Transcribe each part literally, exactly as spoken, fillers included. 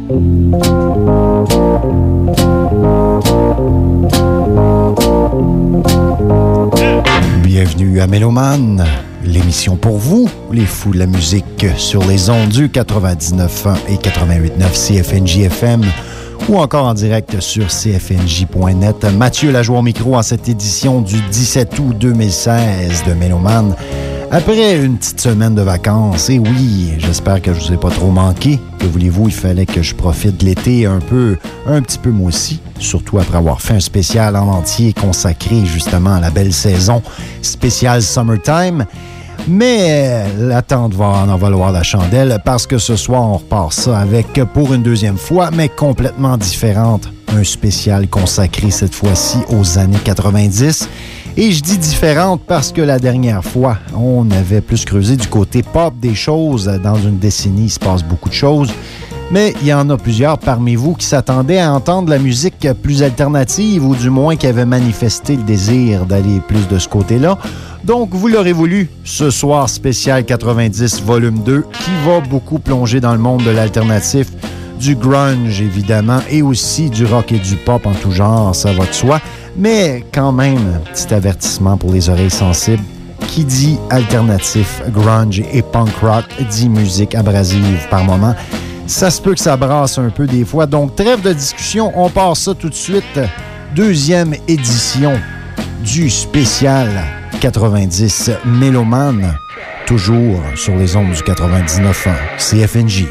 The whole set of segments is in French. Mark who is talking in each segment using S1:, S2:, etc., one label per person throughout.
S1: Bienvenue à Méloman, l'émission pour vous, les fous de la musique, sur les ondes du quatre-vingt-dix-neuf et quatre-vingt-huit neuf C F N J F M ou encore en direct sur c f n j point net. Mathieu Lajoie au micro en cette édition du dix-sept août deux mille seize de Méloman. Après une petite semaine de vacances, et oui, j'espère que je ne vous ai pas trop manqué. Que voulez-vous, il fallait que je profite de l'été un peu, un petit peu moi aussi, surtout après avoir fait un spécial en entier consacré justement à la belle saison, spécial Summertime. Mais l'attente va en valoir la chandelle parce que ce soir, on repart ça avec, pour une deuxième fois, mais complètement différente, un spécial consacré cette fois-ci aux années quatre-vingt-dix. Et je dis différente parce que la dernière fois, on avait plus creusé du côté pop des choses. Dans une décennie, il se passe beaucoup de choses. Mais il y en a plusieurs parmi vous qui s'attendaient à entendre la musique plus alternative ou du moins qui avaient manifesté le désir d'aller plus de ce côté-là. Donc, vous l'aurez voulu, ce soir spécial quatre-vingt-dix volume deux qui va beaucoup plonger dans le monde de l'alternatif, du grunge évidemment et aussi du rock et du pop en tout genre, ça va de soi. Mais quand même, petit avertissement pour les oreilles sensibles, qui dit alternatif, grunge et punk rock dit musique abrasive par moment. Ça se peut que ça brasse un peu des fois. Donc, trêve de discussion, on part ça tout de suite. Deuxième édition du spécial quatre-vingt-dix Méloman, toujours sur les ondes du quatre-vingt-dix-neuf C F N J.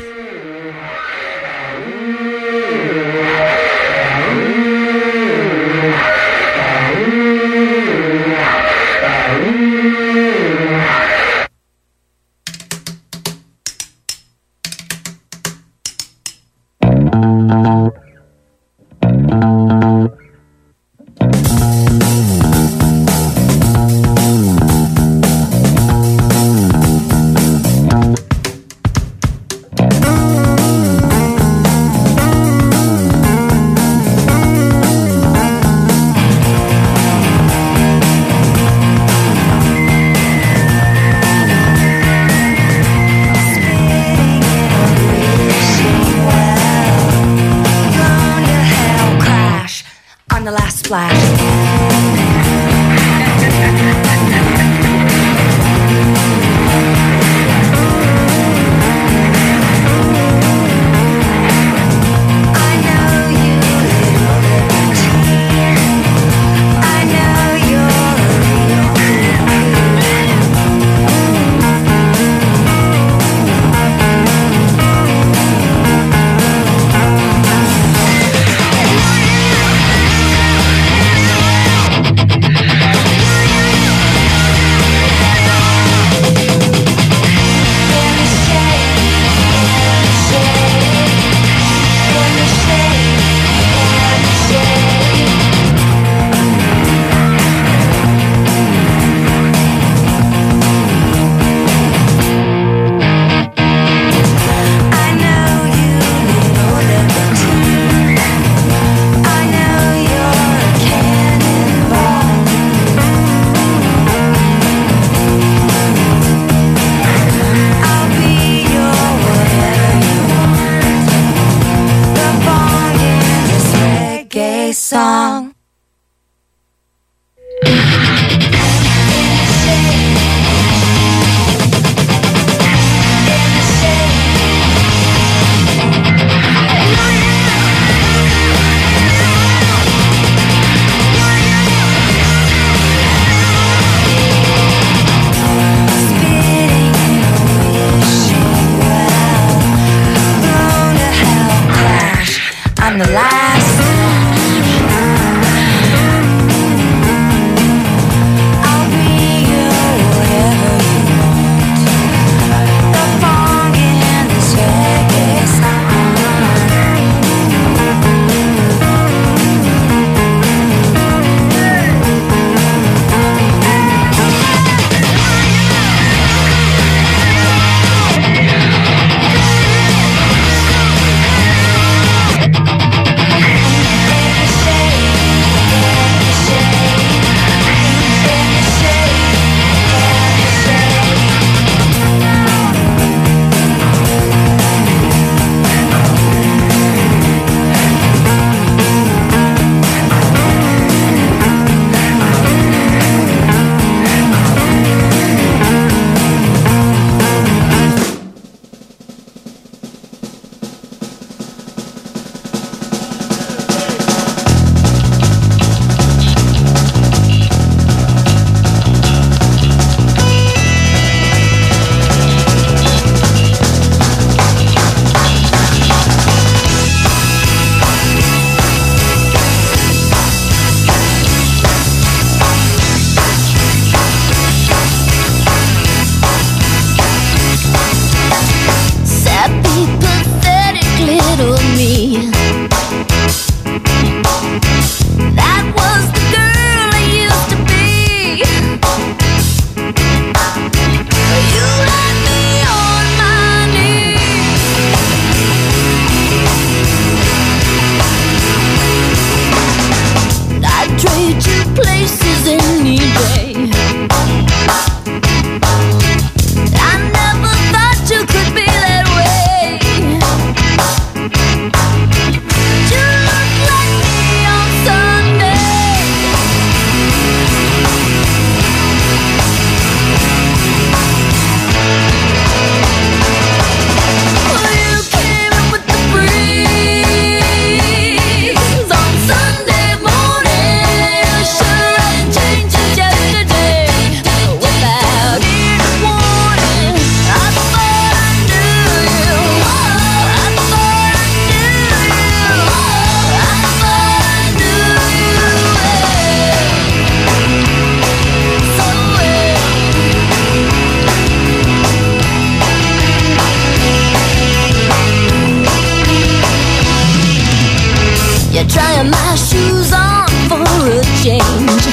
S2: trying my shoes on for a change.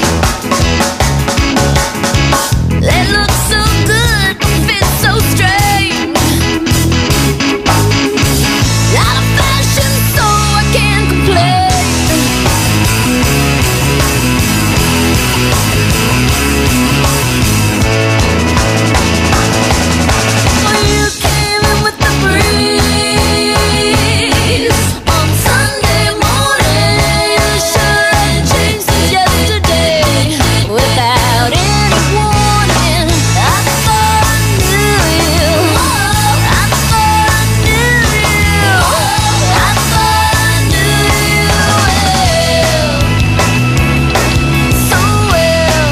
S2: They look so good, fit so strange. Out of fashion, so I can't complain. Well, you came in with the breeze on Sunday morning. You sure ain't changed since yesterday. Without any warning, I thought I knew you. I thought I knew you. I thought I knew you well, so well.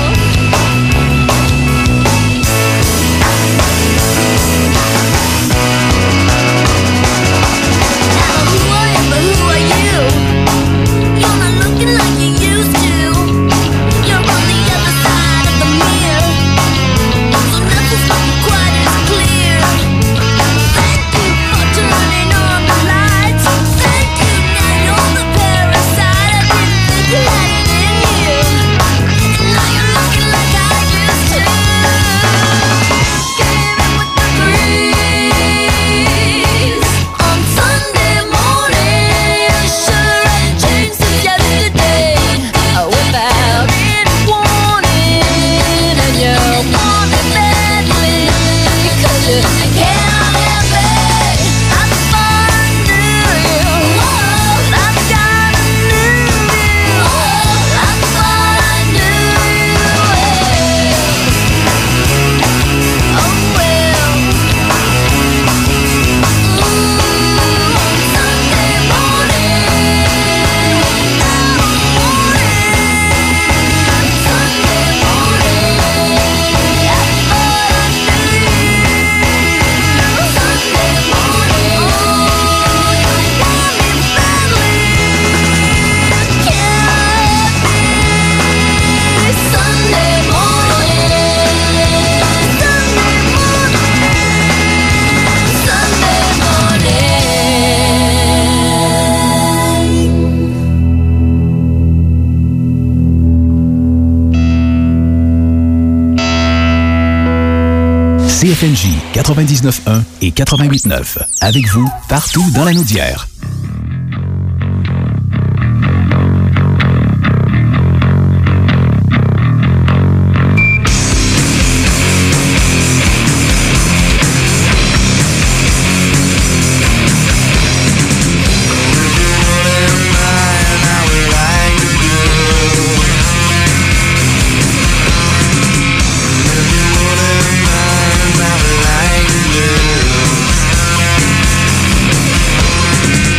S2: Now who I am, but who are you? You're not looking like you used to. You're on the other side of the mirror, so nothing's looking quite as clear. Thank you for turning on the lights. Thank you, now you're the parasite. I didn't think you had it in you, and now you're looking like I used to. Came in with the breeze on Sunday morning. You sure ain't changed since yesterday. Without any warning, and you want it badly, 'cause you can't help it. I thought I knew you. I gotta knew you. I thought I knew you well. Oh well. Sunday morning, Sunday morning, I thought I knew you. Sunday morning, oh, you want me badly, can't be. Sunday morning, Sunday morning, Sunday morning.
S3: C F N J quatre-vingt-dix-neuf un et quatre-vingt-huit neuf. Avec vous, partout dans la Naudière.
S4: Like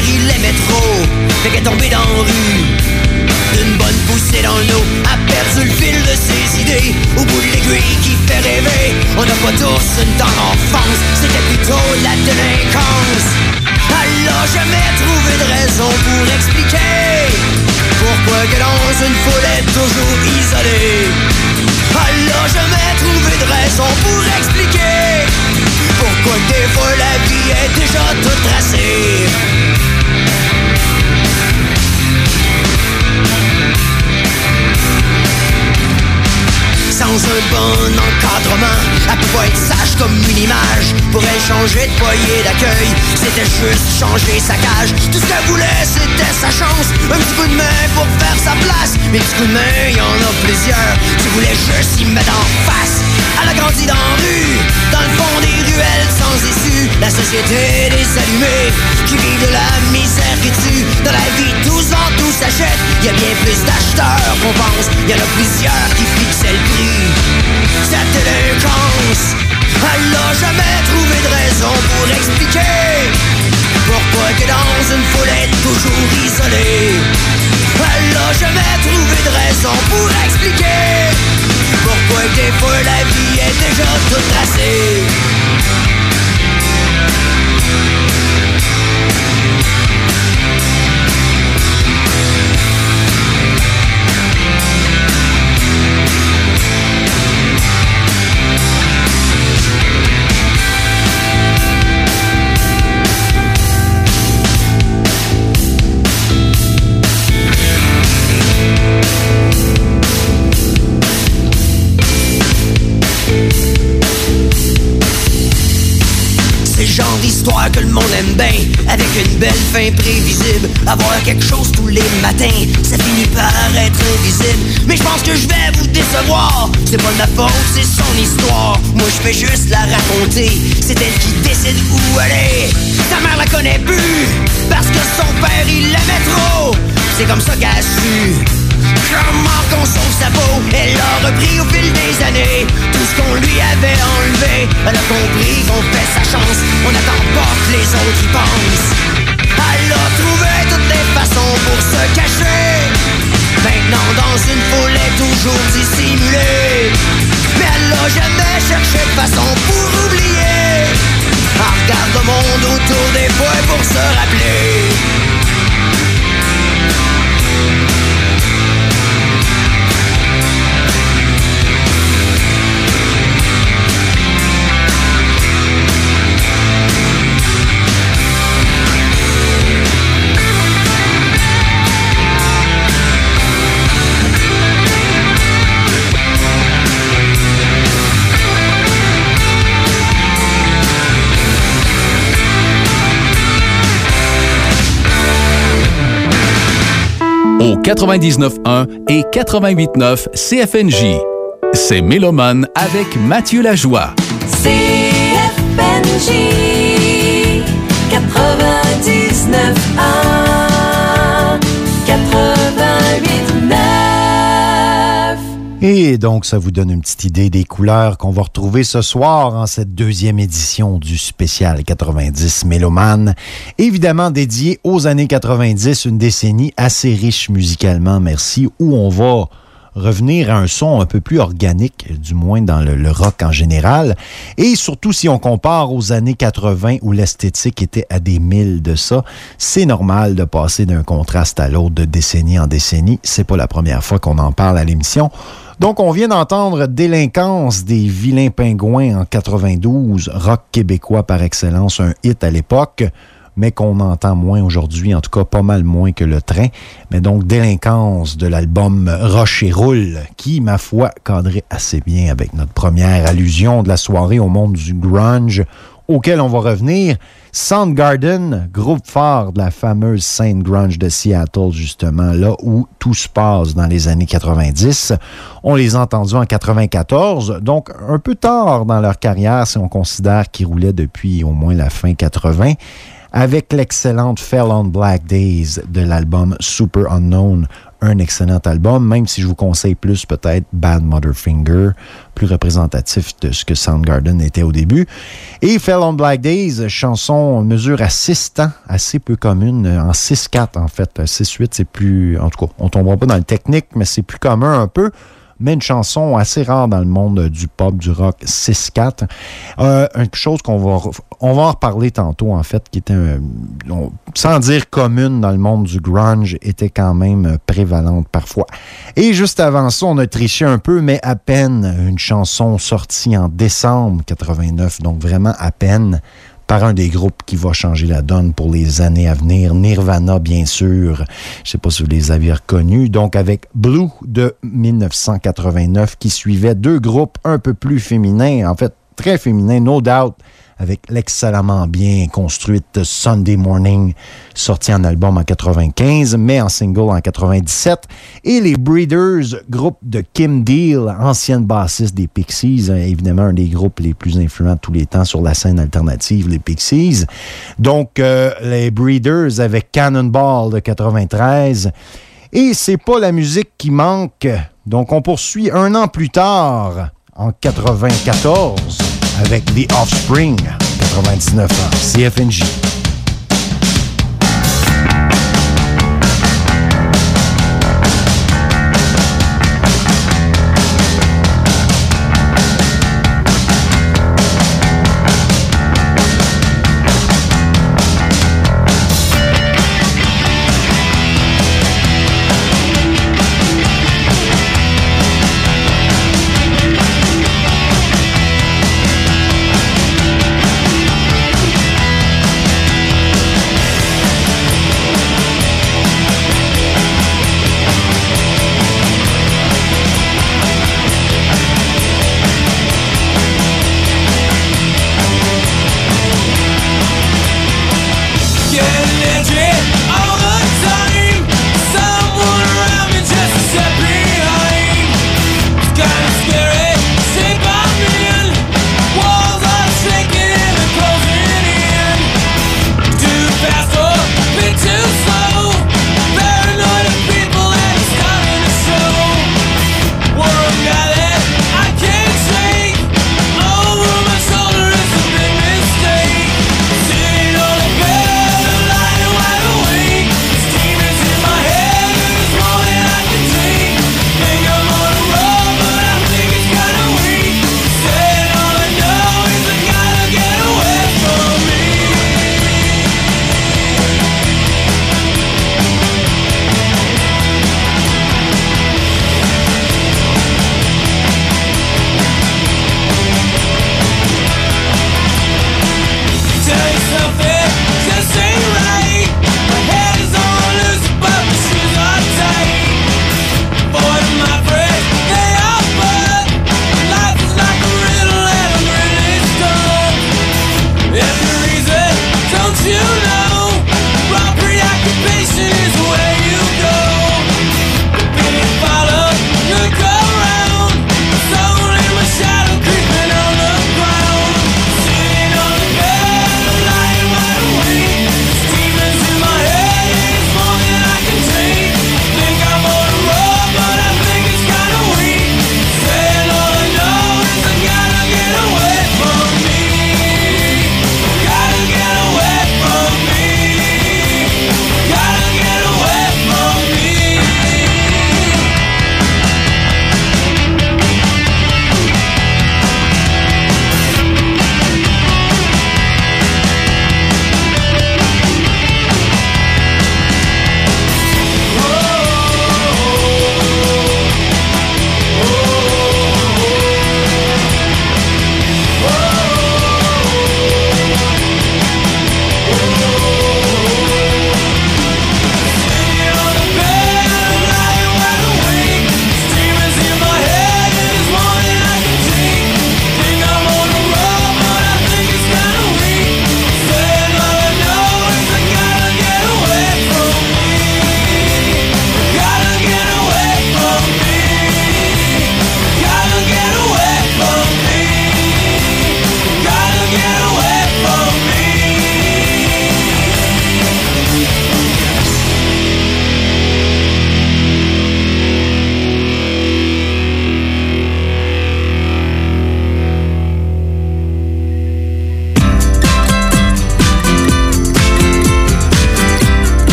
S4: père il l'aimait trop, fait qu'elle est tombée dans la rue. D'une bonne poussée dans le dos, a perdu le fil de ses idées. Au bout de l'aiguille qui fait rêver, on n'a pas tous une tendre enfance, c'était plutôt la délinquance. Elle n'a jamais trouvé de raison pour expliquer pourquoi que dans une foule est toujours isolée. Elle n'a jamais trouvé de raison pour expliquer pourquoi que des fois la vie est déjà toute tracée. Sans un bon encadrement, elle peut pas être sage comme une image. Pour elle changer de foyer d'accueil, c'était juste changer sa cage. Tout ce qu'elle voulait c'était sa chance, un petit coup de main pour faire sa place. Mais petits coups de main, y en a plusieurs, tu voulais juste y mettre en face. Elle a grandi dans la rue, dans le fond des ruelles sans issue. La société des allumés, qui vivent de la misère qui tue. Dans la vie tout se vend, tout s'achète, y a bien plus d'acheteurs qu'on pense. Y en a plusieurs qui fixaient le prix. Cette délinquance, elle n'a jamais trouvé de raison pour expliquer pourquoi que dans une foule est toujours isolée. Elle n'a jamais trouvé de raison pour expliquer pourquoi que des fois la vie est déjà toute tracée. Genre d'histoire que le monde aime bien, avec une belle fin prévisible. Avoir quelque chose tous les matins, ça finit par être invisible. Mais je pense que je vais vous décevoir, c'est pas de ma faute, c'est son histoire. Moi je fais juste la raconter, c'est elle qui décide où aller. Ta mère la connaît plus, parce que son père il l'aimait trop. C'est comme ça qu'elle a su comment qu'on sauve sa peau. Elle a repris au fil des années tout ce qu'on lui avait enlevé. Elle a compris qu'on fait sa chance, on n'attend pas que les autres y pensent. Elle a trouvé toutes les façons pour se cacher. Maintenant dans une foule est toujours dissimulée. Mais elle a jamais cherché de façon pour oublier. Elle regarde le monde autour des fois pour se rappeler.
S3: Au quatre-vingt-dix-neuf un et quatre-vingt-huit neuf C F N J. C'est Mélomane avec Mathieu Lajoie.
S2: C F N J quatre-vingt-dix-neuf un quatre-vingt-huit neuf.
S1: Et donc, ça vous donne une petite idée des couleurs qu'on va retrouver ce soir en cette deuxième édition du spécial quatre-vingt-dix Mélomane. Évidemment dédié aux années quatre-vingt-dix, une décennie assez riche musicalement, merci, où on va revenir à un son un peu plus organique, du moins dans le, le rock en général. Et surtout, si on compare aux années quatre-vingts où l'esthétique était à des milles de ça, c'est normal de passer d'un contraste à l'autre de décennie en décennie. C'est pas la première fois qu'on en parle à l'émission. Donc, on vient d'entendre Délinquance des Vilains Pingouins en quatre-vingt-douze, rock québécois par excellence, un hit à l'époque, mais qu'on entend moins aujourd'hui, en tout cas pas mal moins que Le Train. Mais donc, Délinquance de l'album Roche et Roule, qui, ma foi, cadrait assez bien avec notre première allusion de la soirée au monde du grunge, auquel on va revenir. Soundgarden, groupe phare de la fameuse scène grunge de Seattle, justement, là où tout se passe dans les années quatre-vingt-dix. On les a entendus en quatre-vingt-quatorze, donc un peu tard dans leur carrière, si on considère qu'ils roulaient depuis au moins la fin quatre-vingts, avec l'excellente Fell on Black Days de l'album Super Unknown, un excellent album, même si je vous conseille plus peut-être Bad Motherfinger, plus représentatif de ce que Soundgarden était au début. Et Fell on Black Days, chanson mesure à six temps, assez peu commune, en six quatre en fait. six huit, c'est plus... En tout cas, on ne tombera pas dans le technique, mais c'est plus commun un peu. Mais une chanson assez rare dans le monde du pop, du rock, six quatre. Euh, une chose qu'on va... On va en reparler tantôt, en fait, qui était, un, sans dire commune dans le monde du grunge, était quand même prévalente parfois. Et juste avant ça, on a triché un peu, mais à peine, une chanson sortie en décembre quatre-vingt-neuf, donc vraiment à peine, par un des groupes qui va changer la donne pour les années à venir. Nirvana, bien sûr. Je ne sais pas si vous les avez reconnus. Donc, avec Blue de dix-neuf cent quatre-vingt-neuf, qui suivait deux groupes un peu plus féminins, en fait, très féminins, no doubt, avec l'excellemment bien construite Sunday Morning, sorti en album en quatre-vingt-quinze, mais en single en quatre-vingt-dix-sept. Et les Breeders, groupe de Kim Deal, ancienne bassiste des Pixies, évidemment un des groupes les plus influents de tous les temps sur la scène alternative, les Pixies. Donc, euh, les Breeders avec Cannonball de quatre-vingt-treize. Et c'est pas la musique qui manque. Donc, on poursuit un an plus tard, en quatre-vingt-quatorze, avec The Offspring, quatre-vingt-dix-neuf ans, C F N J.
S2: Thank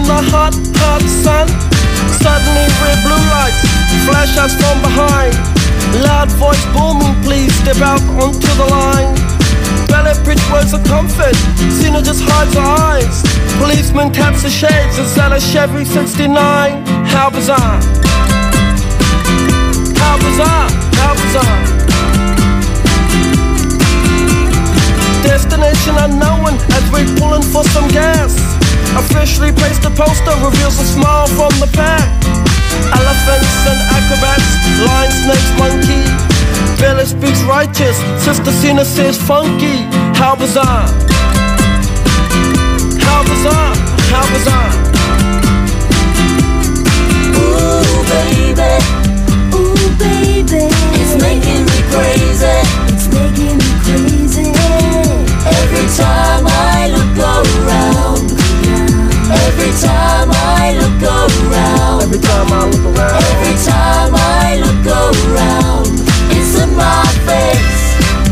S5: the hot, hot sun. Suddenly red blue lights flash us from behind. Loud voice booming, please step out onto the line. Ballet bridge words of comfort, Cena just hides her eyes. Policeman taps the shades and sells a Chevy sixty-nine. How bizarre, how bizarre, how bizarre. Destination unknown as we're pulling for some gas. Officially placed a poster, reveals a smile from the pack. Elephants and acrobats, lion, snakes, monkey. Billy speaks righteous, Sister Cena says funky. How bizarre, how bizarre, how bizarre.
S2: Ooh baby, ooh baby, it's making me crazy, it's making me crazy. Every time I look around, every time I look around,
S5: Every time I look around,
S2: every time I look around, it's in my face.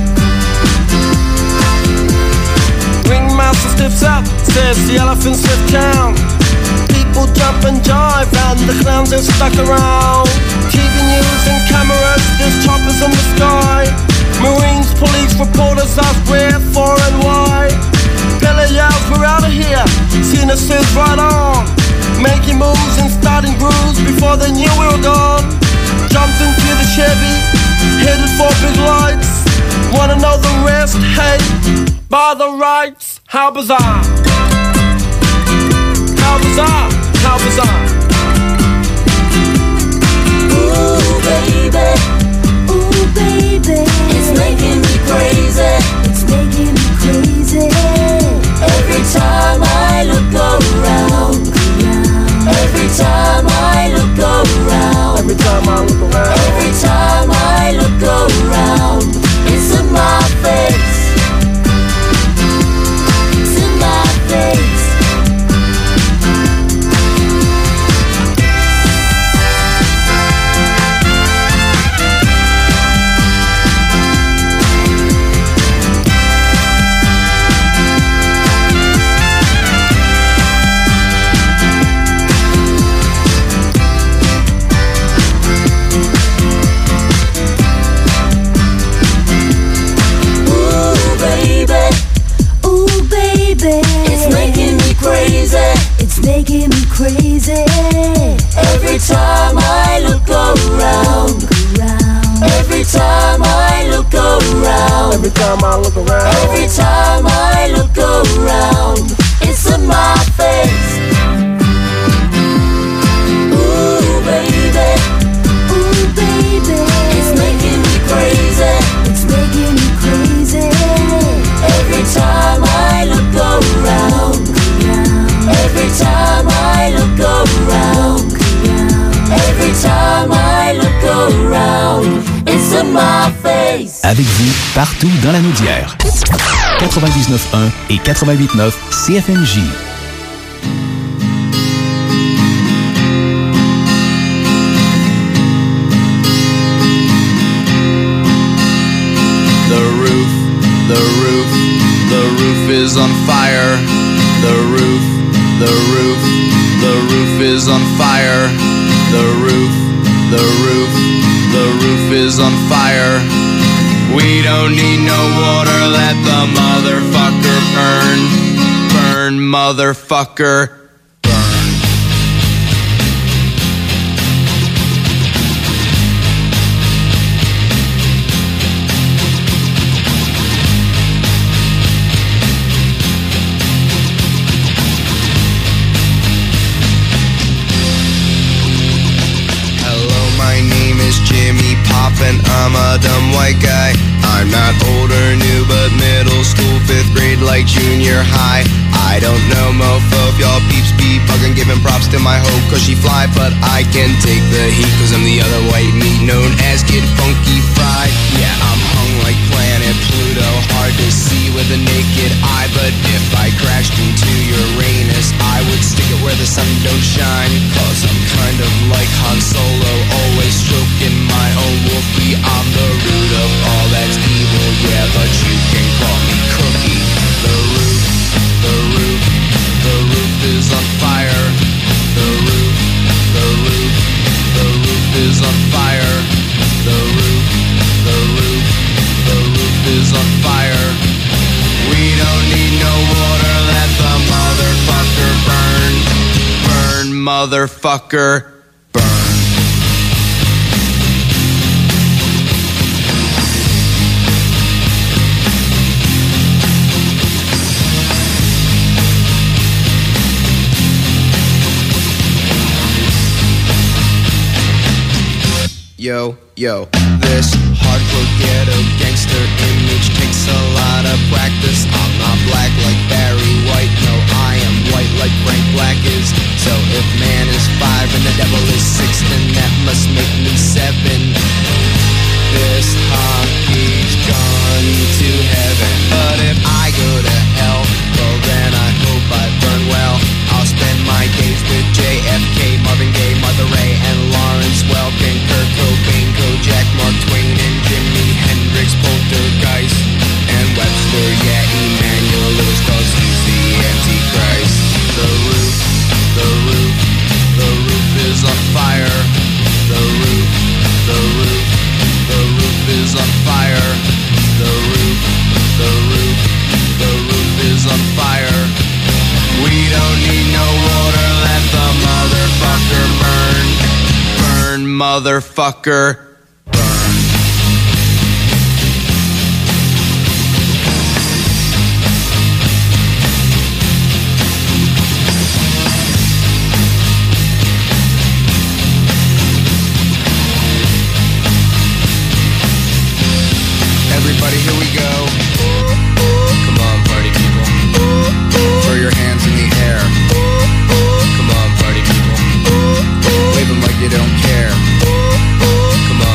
S5: Ringmaster stiffs up, says the elephants lift town. People jump and jive and the clowns are stuck around. T V news and cameras, there's choppers in the sky. Marines, police, reporters ask where, for and why. Billy yells, we're out of here. Cena says right on. Making moves and starting grooves before they knew we were gone. Jumped into the Chevy, headed for big lights. Wanna know the rest? Hey, by the rights. How bizarre, how bizarre, how bizarre.
S2: Ooh baby, ooh baby, it's making me crazy, it's making me crazy. Every time I look around, every time I look around,
S5: Every time I look around,
S2: every time I look around, it's in my face, it's in my face. It's making me crazy. Every time I look around, every time I look around,
S5: every time I look around,
S2: every time I look around, it's in my face. Ooh baby, ooh baby, it's making me crazy, it's making me crazy. Every time I look around, every time I look around, every time I look around, it's in my face.
S3: Avec vous, partout dans la Naudière. quatre-vingt-dix-neuf un et quatre-vingt-huit neuf C F M J.
S6: The roof, the roof, the roof is on fire. The roof, the roof, the roof is on fire. The roof, the roof, the roof is on fire. We don't need no water, let the motherfucker burn. Burn, motherfucker.
S7: And I'm a dumb white guy. I'm not old or new, but middle school, fifth grade, like junior high. I don't know, mofo, if y'all peeps be bugging, giving props to my hoe, cause she fly. But I can take the heat, cause I'm the other white meat, known as Kid Funky Fried. Yeah, I'm hung like planet Pluto, hard to see with a naked eye. But if I crashed into Uranus, I would stick it where the sun don't shine. Cause I'm kind of like Han Solo, always stroking my own wolfie. I'm the root of all that's evil, yeah, but you can call me Cookie. The roof, the roof, the roof is on fire.
S6: motherfucker, burn.
S7: Yo, yo, this hardcore ghetto gangster image takes a lot of practice. I'm not black like Barry White, no, I am white like Frank Black is. So if man is five and the devil is six, then that must make me seven. This hockey's gone to heaven, but if I go to hell, well then I hope I burn well. I'll spend my days with J F K, Marvin Gaye, Martha Ray, and Lawrence Welkin, Kurt Cobain, Kojak, Mark Twain, and Jimi Hendrix, Poltergeist, and Webster, yeah, Emmanuel Lewis, cause he's the Antichrist. The roof, the roof, the roof is on fire. The roof, the roof, the roof is on fire. The roof, the roof, the roof is on fire. We don't need no water, let the motherfucker burn. Burn, motherfucker. Everybody, here we go. Come on, party people. Throw your hands in the air. Come on, party people. Wave them like you don't care. Come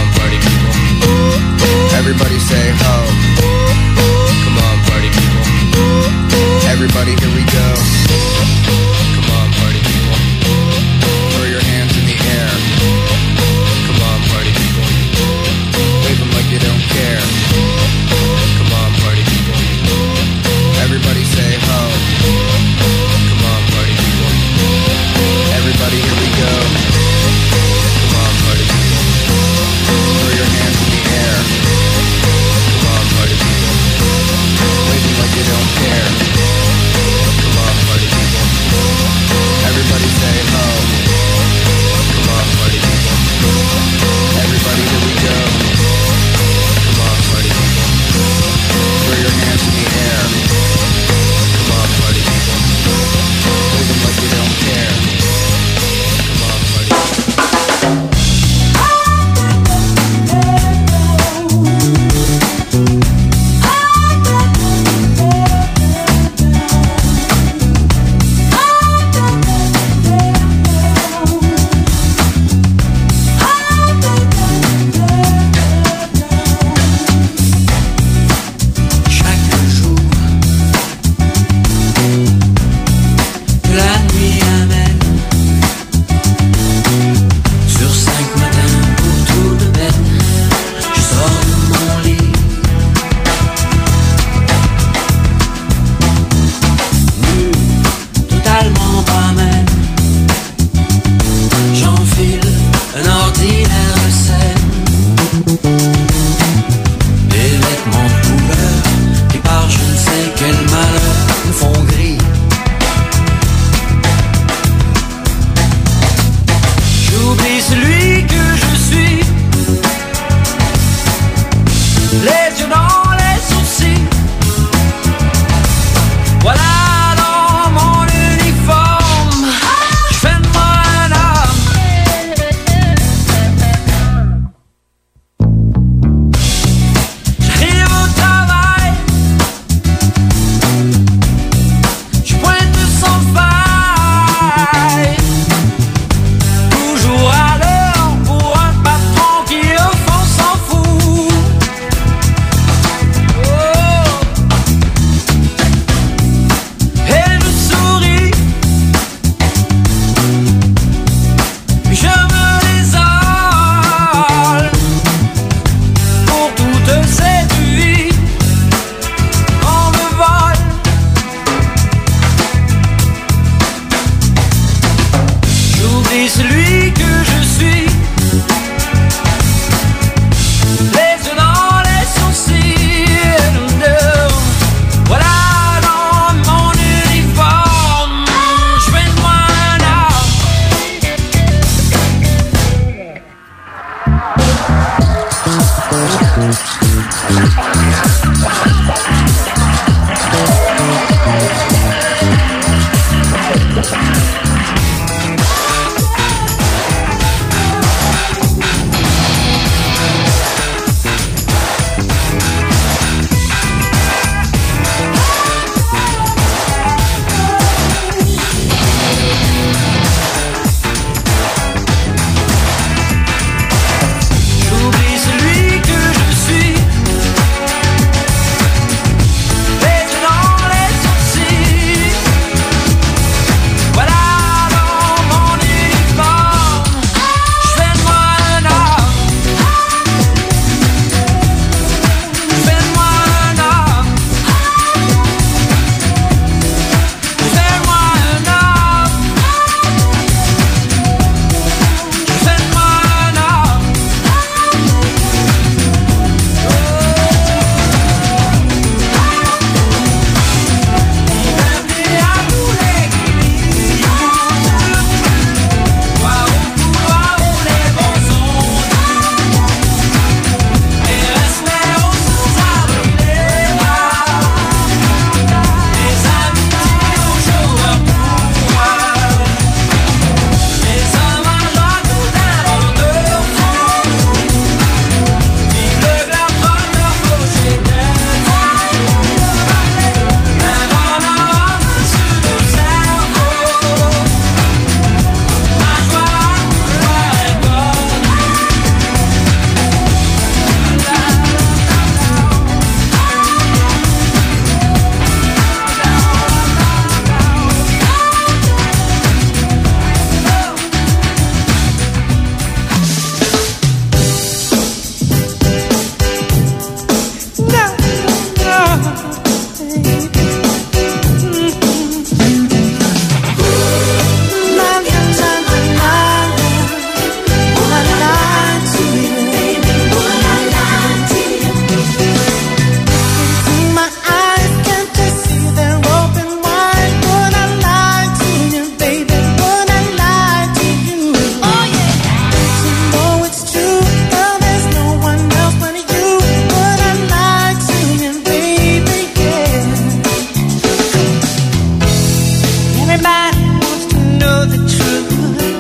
S8: Everybody wants to know the truth.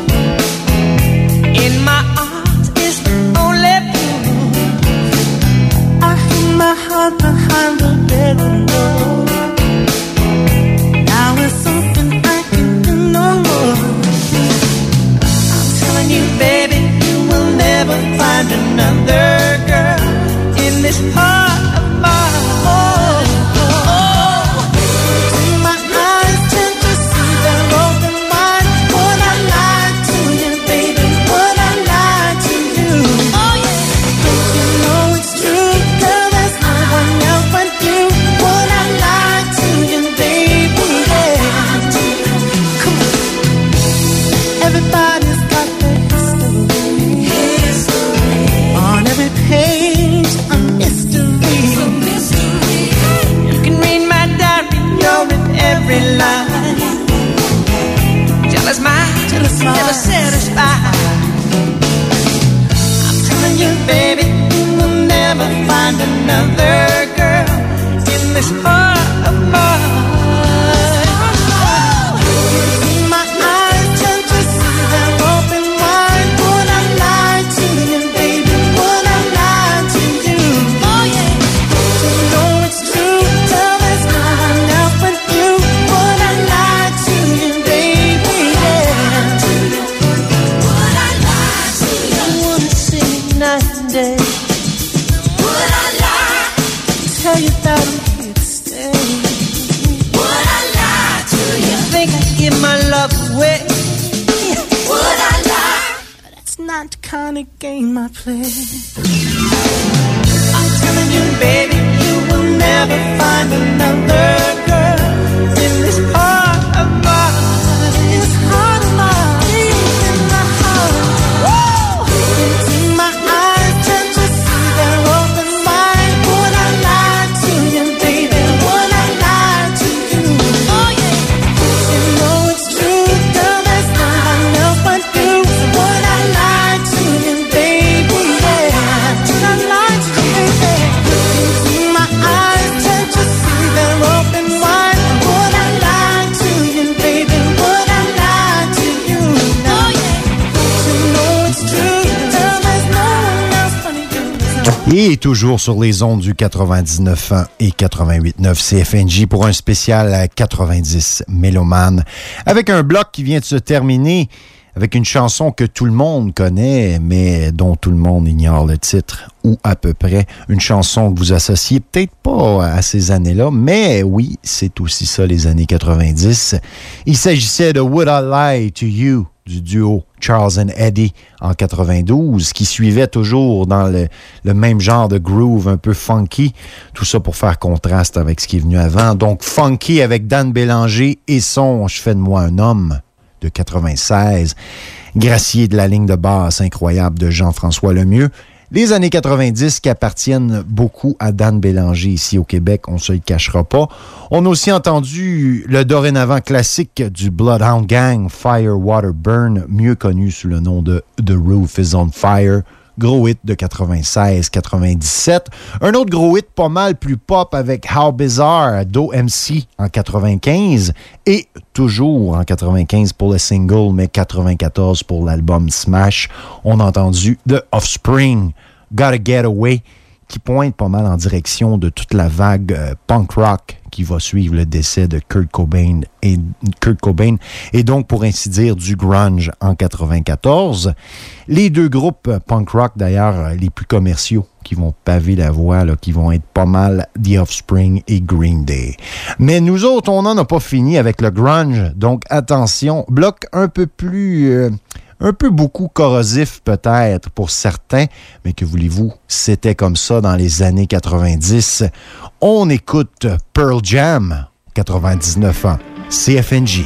S8: In my arms is only proof. I hid my heart behind the bed window. Now it's something I can do no more. I'm telling you, baby, you will never find another girl in this heart of mine. Oh, oh, oh. My eyes tend to see their open mind. Would I lie to you, baby? Would I lie to you? Oh yeah. Don't you know it's true, girl? There's no one else but you. Would I lie to you, baby? Yeah. Come on. Everybody's got their history. History. On every page, a mystery. A mystery. You can read my diary, you're in every line. Jealous mind, jealous mind, never satisfied. I'm telling you, baby, you will never find another girl in this heart of mine. My eyes tend to see their open wide. Would I lie to you, baby? Would I lie to you? Oh yeah. You know it's true. Tell there's no one else but you. Would I lie to you, baby? Yeah. Would I lie to you? I wanna see you night and day. Would I lie? Tell you that I'm here to stay. Would I lie to you? Think I'd give my love away? Would I lie? That's not the kind of game I play. I'm telling you, baby, you will never find another girl in this heart of mine. This heart of mine, in my heart. Woo! Into my eyes, tend to see their open mind. Would I lie to you, baby? Would I lie to you? Oh yeah. You know it's true, girl. There's no one else but you. Would I lie to you, baby? Yeah. Would I lie to you, baby? Into my eyes, tend to see their open wide. Would I lie to you, baby? Would I lie to you? Oh yeah. You know it's true, girl. There's no one else but you.
S1: Et toujours sur les ondes du quatre-vingt-dix-neuf ans et quatre-vingt-huit neuf C F N J pour un spécial à quatre-vingt-dix Mélomane. Avec un bloc qui vient de se terminer avec une chanson que tout le monde connaît, mais dont tout le monde ignore le titre, ou à peu près. Une chanson que vous associez peut-être pas à ces années-là, mais oui, c'est aussi ça, les années quatre-vingt-dix. Il s'agissait de Would I Lie to You, du duo Charles and Eddie en quatre-vingt-douze, qui suivait toujours dans le, le même genre de groove un peu funky. Tout ça pour faire contraste avec ce qui est venu avant. Donc, funky avec Dan Bélanger et son « Je fais de moi un homme » de quatre-vingt-seize. Gracié de la ligne de basse incroyable de Jean-François Lemieux. Les années quatre-vingt-dix qui appartiennent beaucoup à Dan Bélanger ici au Québec, on ne se le cachera pas. On a aussi entendu le dorénavant classique du Bloodhound Gang, Fire, Water, Burn, mieux connu sous le nom de The Roof is on Fire. Gros hit de quatre-vingt-seize quatre-vingt-dix-sept. Un autre gros hit pas mal plus pop avec How Bizarre d'O M C en quatre-vingt-quinze et toujours en quatre-vingt-quinze pour le single, mais quatre-vingt-quatorze pour l'album Smash. On a entendu The Offspring, Gotta Get Away, qui pointe pas mal en direction de toute la vague euh, punk rock qui va suivre le décès de Kurt Cobain et Kurt Cobain et donc pour ainsi dire du grunge en quatre-vingt-quatorze. Les deux groupes punk rock d'ailleurs les plus commerciaux qui vont paver la voie, là, qui vont être pas mal The Offspring et Green Day. Mais nous autres, on n'en a pas fini avec le grunge, donc attention, bloc un peu plus... Euh, un peu beaucoup corrosif peut-être pour certains, mais que voulez-vous, c'était comme ça dans les années quatre-vingt-dix. On écoute Pearl Jam, quatre-vingt-dix-neuf ans, C F N J.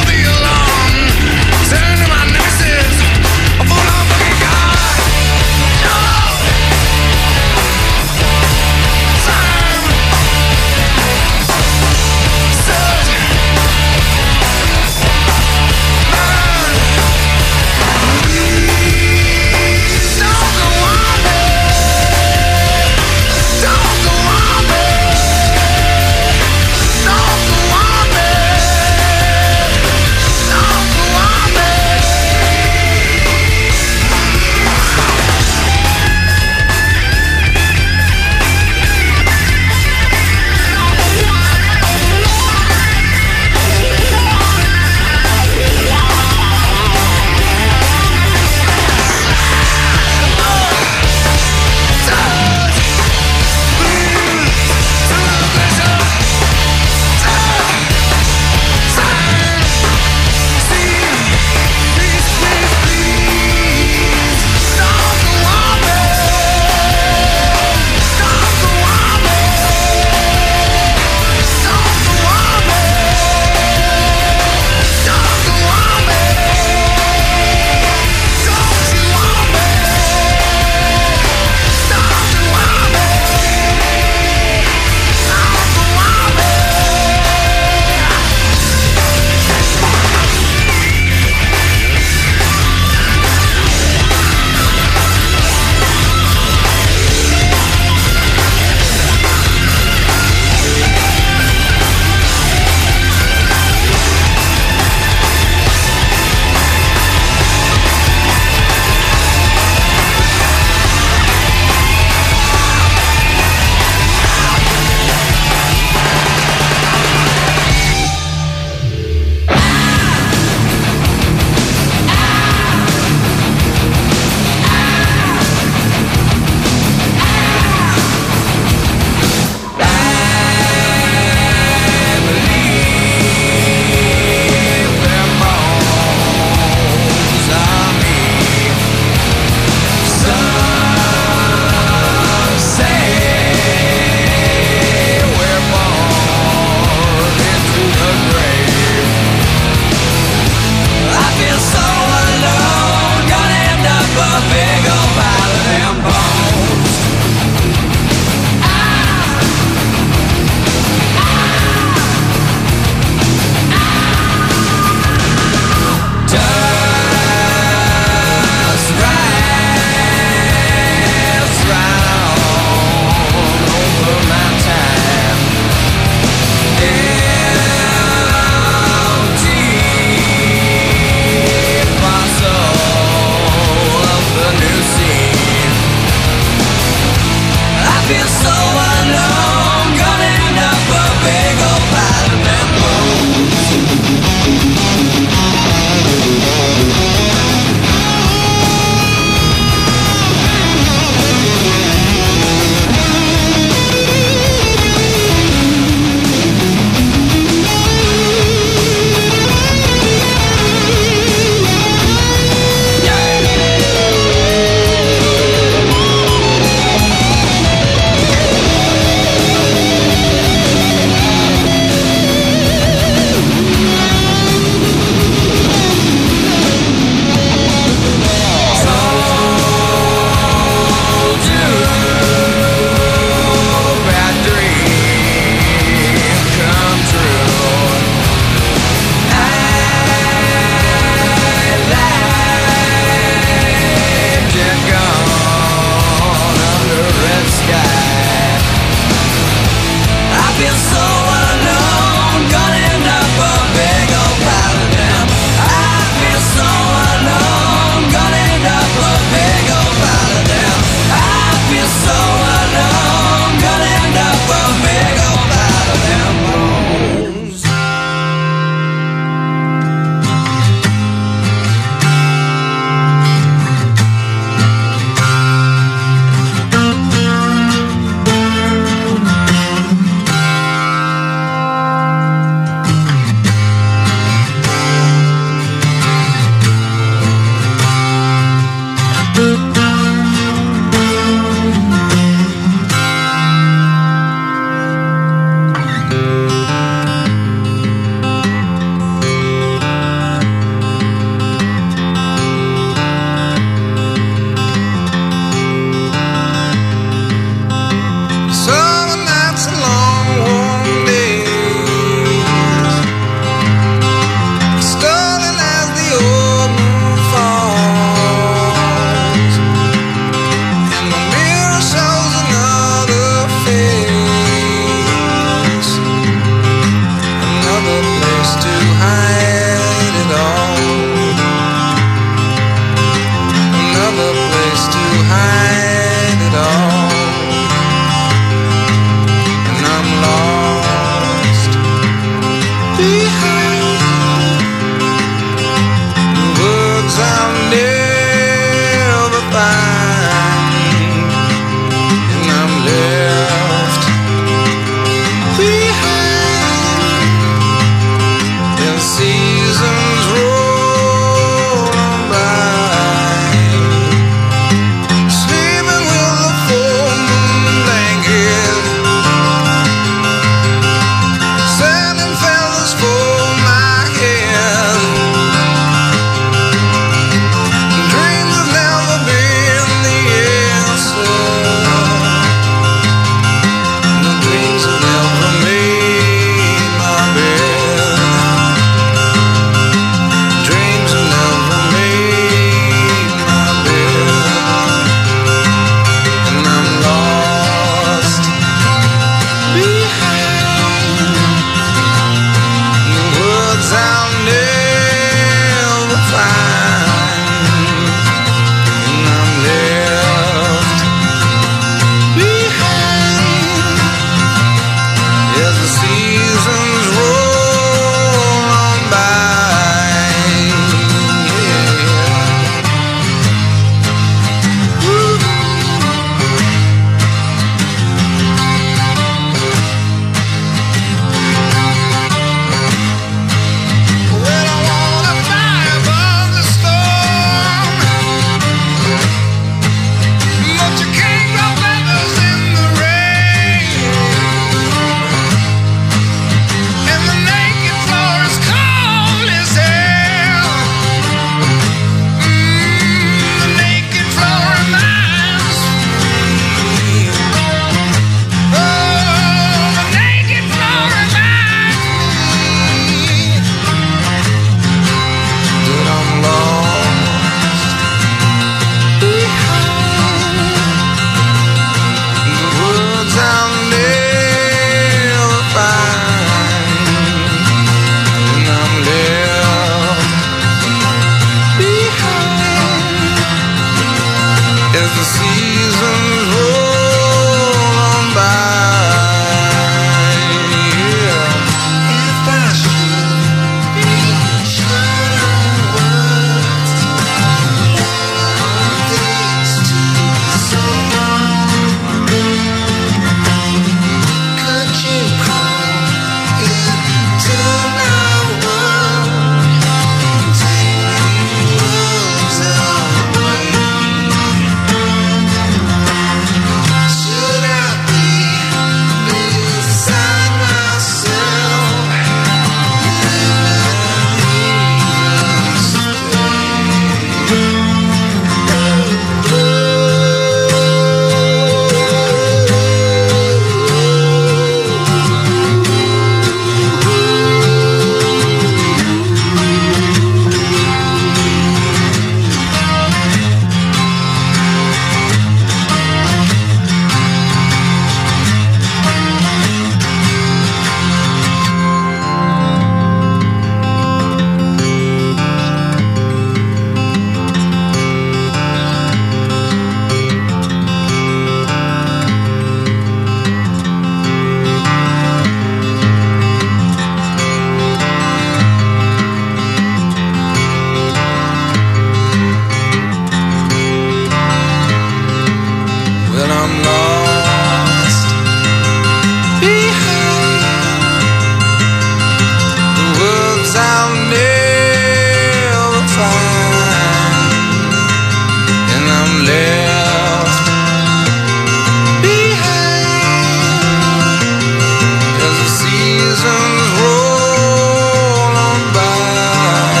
S6: seasons roll on by,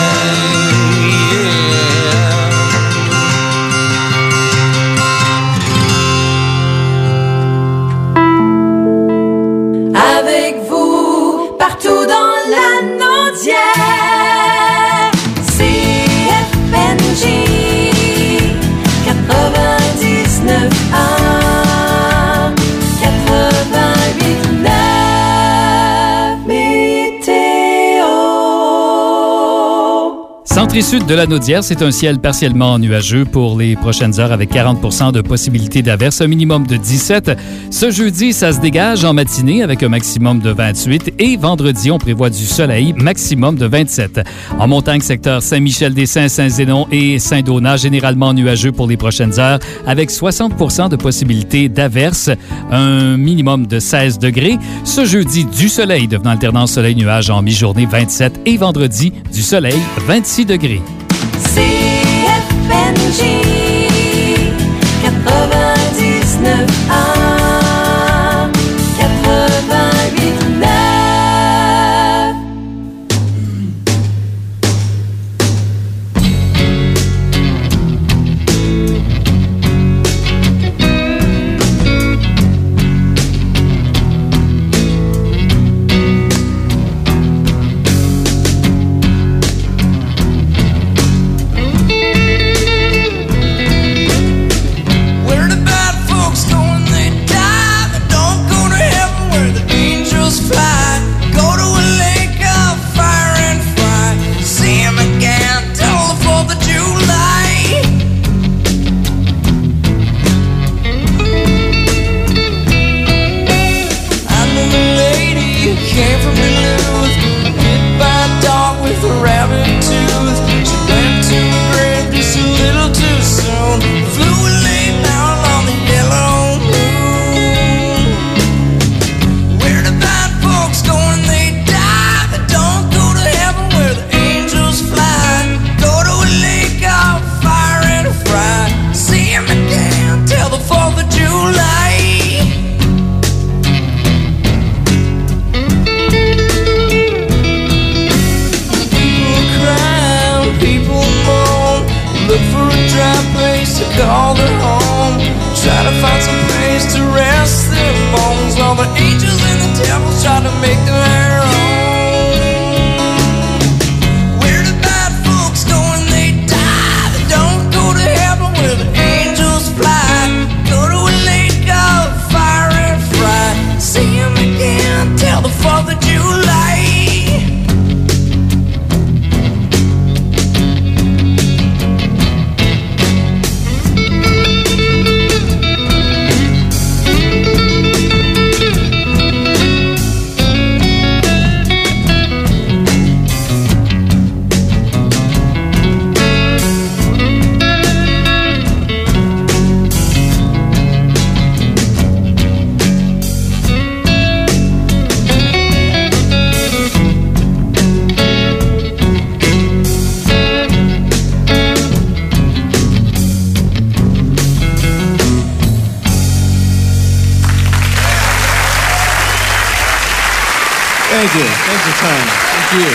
S2: yeah. Avec vous, partout dans la Naudière, C F N J quatre-vingt-dix-neuf un, quatre-vingt-huit neuf météo.
S9: Centre et sud de la Naudière, c'est un ciel partiellement nuageux pour les prochaines heures avec quarante pour cent de possibilité d'averse, un minimum de dix-sept. Ce jeudi, ça se dégage en matinée avec un maximum de vingt-huit et vendredi, on prévoit du soleil, maximum de vingt-sept. En montagne, secteur Saint-Michel-des-Saints, Saint-Zénon et Saint-Donat, généralement nuageux pour les prochaines heures avec soixante pour cent de possibilité d'averse, un minimum de seize degrés. Ce jeudi, du soleil devenant alternance soleil-nuage en mi-journée, vingt-sept et vendredi, du soleil, vingt-six degrés.
S2: C F N J quatre-vingt-dix-neuf un, quatre-vingt-huit neuf.
S5: Call their home, try to find some place to rest their bones, while the angels and the devils try to make them their own. Where the bad folks go when they die? They don't go to heaven where the angels fly. Go to a lake of fire and fry. See them again till the fourth of July.
S10: Thank you. Thanks for time. Thank you.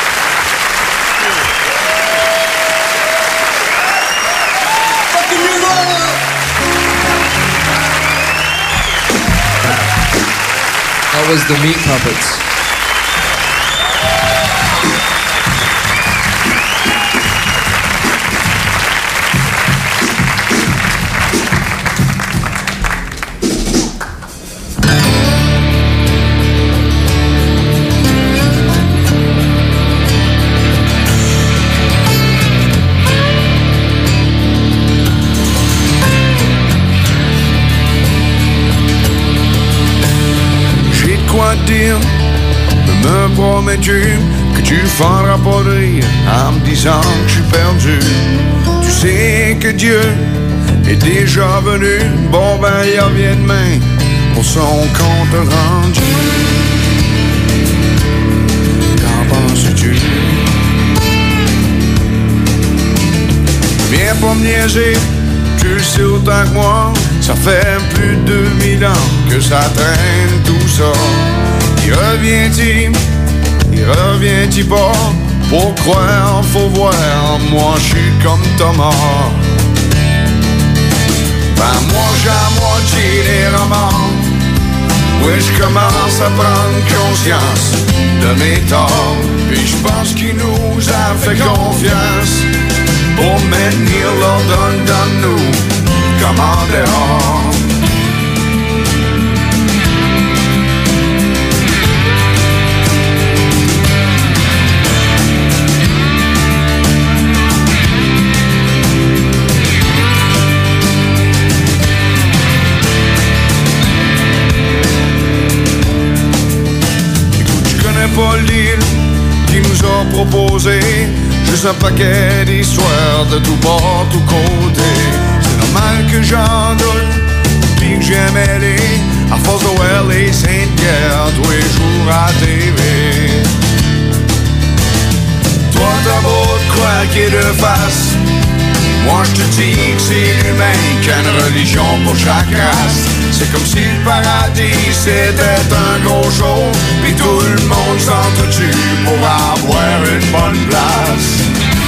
S5: Fucking you up!
S6: That was the Meat Puppets.
S11: Dire, ne me promets-tu que tu feindras pas de rire en me disant que je suis perdu? Tu sais que Dieu est déjà venu, bon ben il revient demain pour son compte rendu. Qu'en penses-tu? Viens pas me niaiser, tu le sais autant que moi, ça fait plus de deux mille ans que ça traîne tout ça. Y revient-il reviens-t'y pas. Pour croire, faut voir, moi je suis comme Thomas. Ben moi j'ai à moitié les romans. Oui, je commence à prendre conscience de mes torts. Puis je pense qu'il nous a fait confiance pour maintenir l'ordre dans nous comme en dehors. Pas l'île qui nous a proposé juste un paquet d'histoires de tout bord, tout côté. C'est normal que j'en doute, puis que j'aimais les à force de voir les Sainte-Guerre tous les jours à T V. Toi t'as beau te croire qu'il est de face, moi je te dis que c'est humain, qu'il y a une religion pour chaque race. C'est comme si le paradis c'était un gros show, puis tout le monde s'entretue pour avoir une bonne place.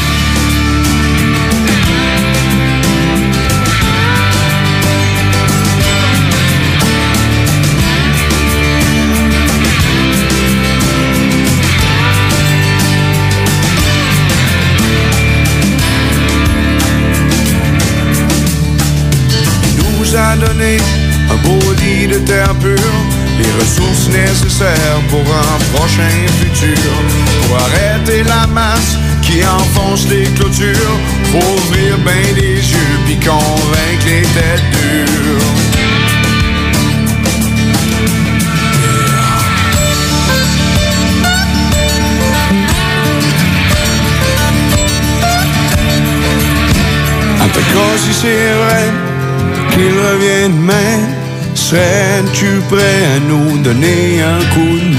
S11: Il nous a donné un beau lit de terre pure, les ressources nécessaires pour un prochain futur. Pour arrêter la masse qui enfonce les clôtures, faut ouvrir bien les yeux puis convaincre les têtes dures. En tout cas, si c'est vrai qu'il revient demain, serais-tu prêt à nous donner un coup de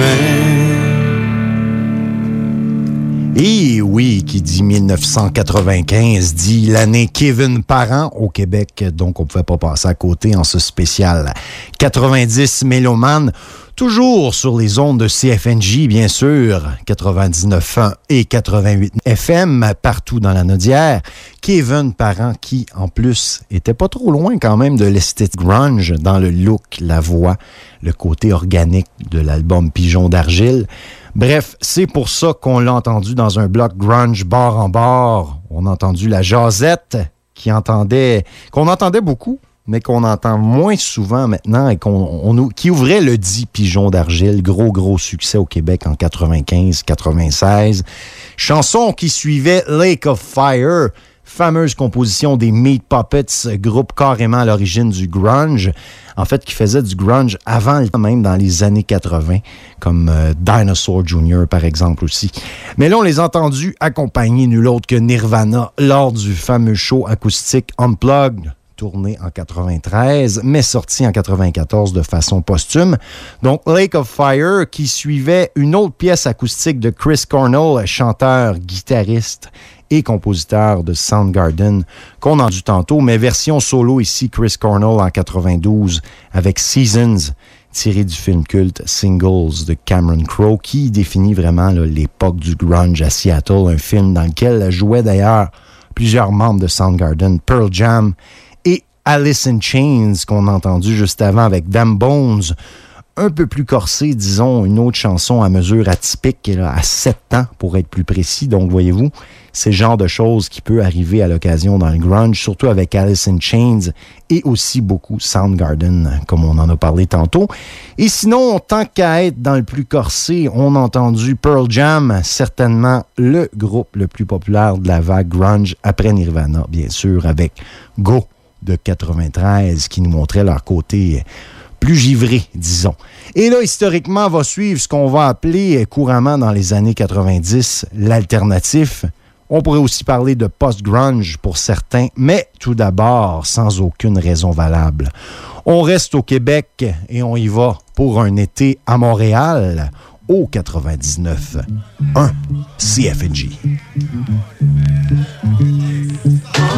S11: main?
S1: Et oui, qui dit mille neuf cent quatre-vingt-quinze dit l'année Kevin Parent au Québec, donc on ne pouvait pas passer à côté en ce spécial quatre-vingt-dix Mélomane. Toujours sur les ondes de C F N J, bien sûr, quatre-vingt-dix-neuf un et quatre-vingt-huit F M, partout dans la Naudière. Kevin Parent, qui, en plus, était pas trop loin quand même de l'esthétique grunge dans le look, la voix, le côté organique de l'album Pigeon d'argile. Bref, c'est pour ça qu'on l'a entendu dans un bloc grunge bar en bar. On a entendu la jasette, qui entendait, qu'on entendait beaucoup, mais qu'on entend moins souvent maintenant et qu'on, on, qui ouvrait le dit Pigeon d'argile. Gros, gros succès au Québec en quatre-vingt-quinze quatre-vingt-seize. Chanson qui suivait Lake of Fire, fameuse composition des Meat Puppets, groupe carrément à l'origine du grunge. En fait, qui faisait du grunge avant, même dans les années quatre-vingt, comme euh, Dinosaur Junior par exemple aussi. Mais là, on les a entendus accompagner nul autre que Nirvana lors du fameux show acoustique Unplugged, tourné en quatre-vingt-treize, mais sorti en quatre-vingt-quatorze de façon posthume. Donc, Lake of Fire, qui suivait une autre pièce acoustique de Chris Cornell, chanteur, guitariste et compositeur de Soundgarden, qu'on a entendu tantôt, mais version solo ici, Chris Cornell en quatre-vingt-douze, avec Seasons, tiré du film culte Singles de Cameron Crowe, qui définit vraiment là, l'époque du grunge à Seattle, un film dans lequel jouaient d'ailleurs plusieurs membres de Soundgarden, Pearl Jam et Alice in Chains, qu'on a entendu juste avant avec Damn Bones, un peu plus corsé, disons, une autre chanson à mesure atypique, là, à sept ans pour être plus précis. Donc, voyez-vous, c'est le genre de choses qui peut arriver à l'occasion dans le grunge, surtout avec Alice in Chains et aussi beaucoup Soundgarden, comme on en a parlé tantôt. Et sinon, tant qu'à être dans le plus corsé, on a entendu Pearl Jam, certainement le groupe le plus populaire de la vague grunge après Nirvana, bien sûr, avec Go de quatre-vingt-treize, qui nous montrait leur côté plus givré, disons. Et là, historiquement, va suivre ce qu'on va appeler couramment dans les années quatre-vingt-dix l'alternatif. On pourrait aussi parler de post-grunge pour certains, mais tout d'abord, sans aucune raison valable. On reste au Québec et on y va pour un été à Montréal au quatre-vingt-dix-neuf un C F N J.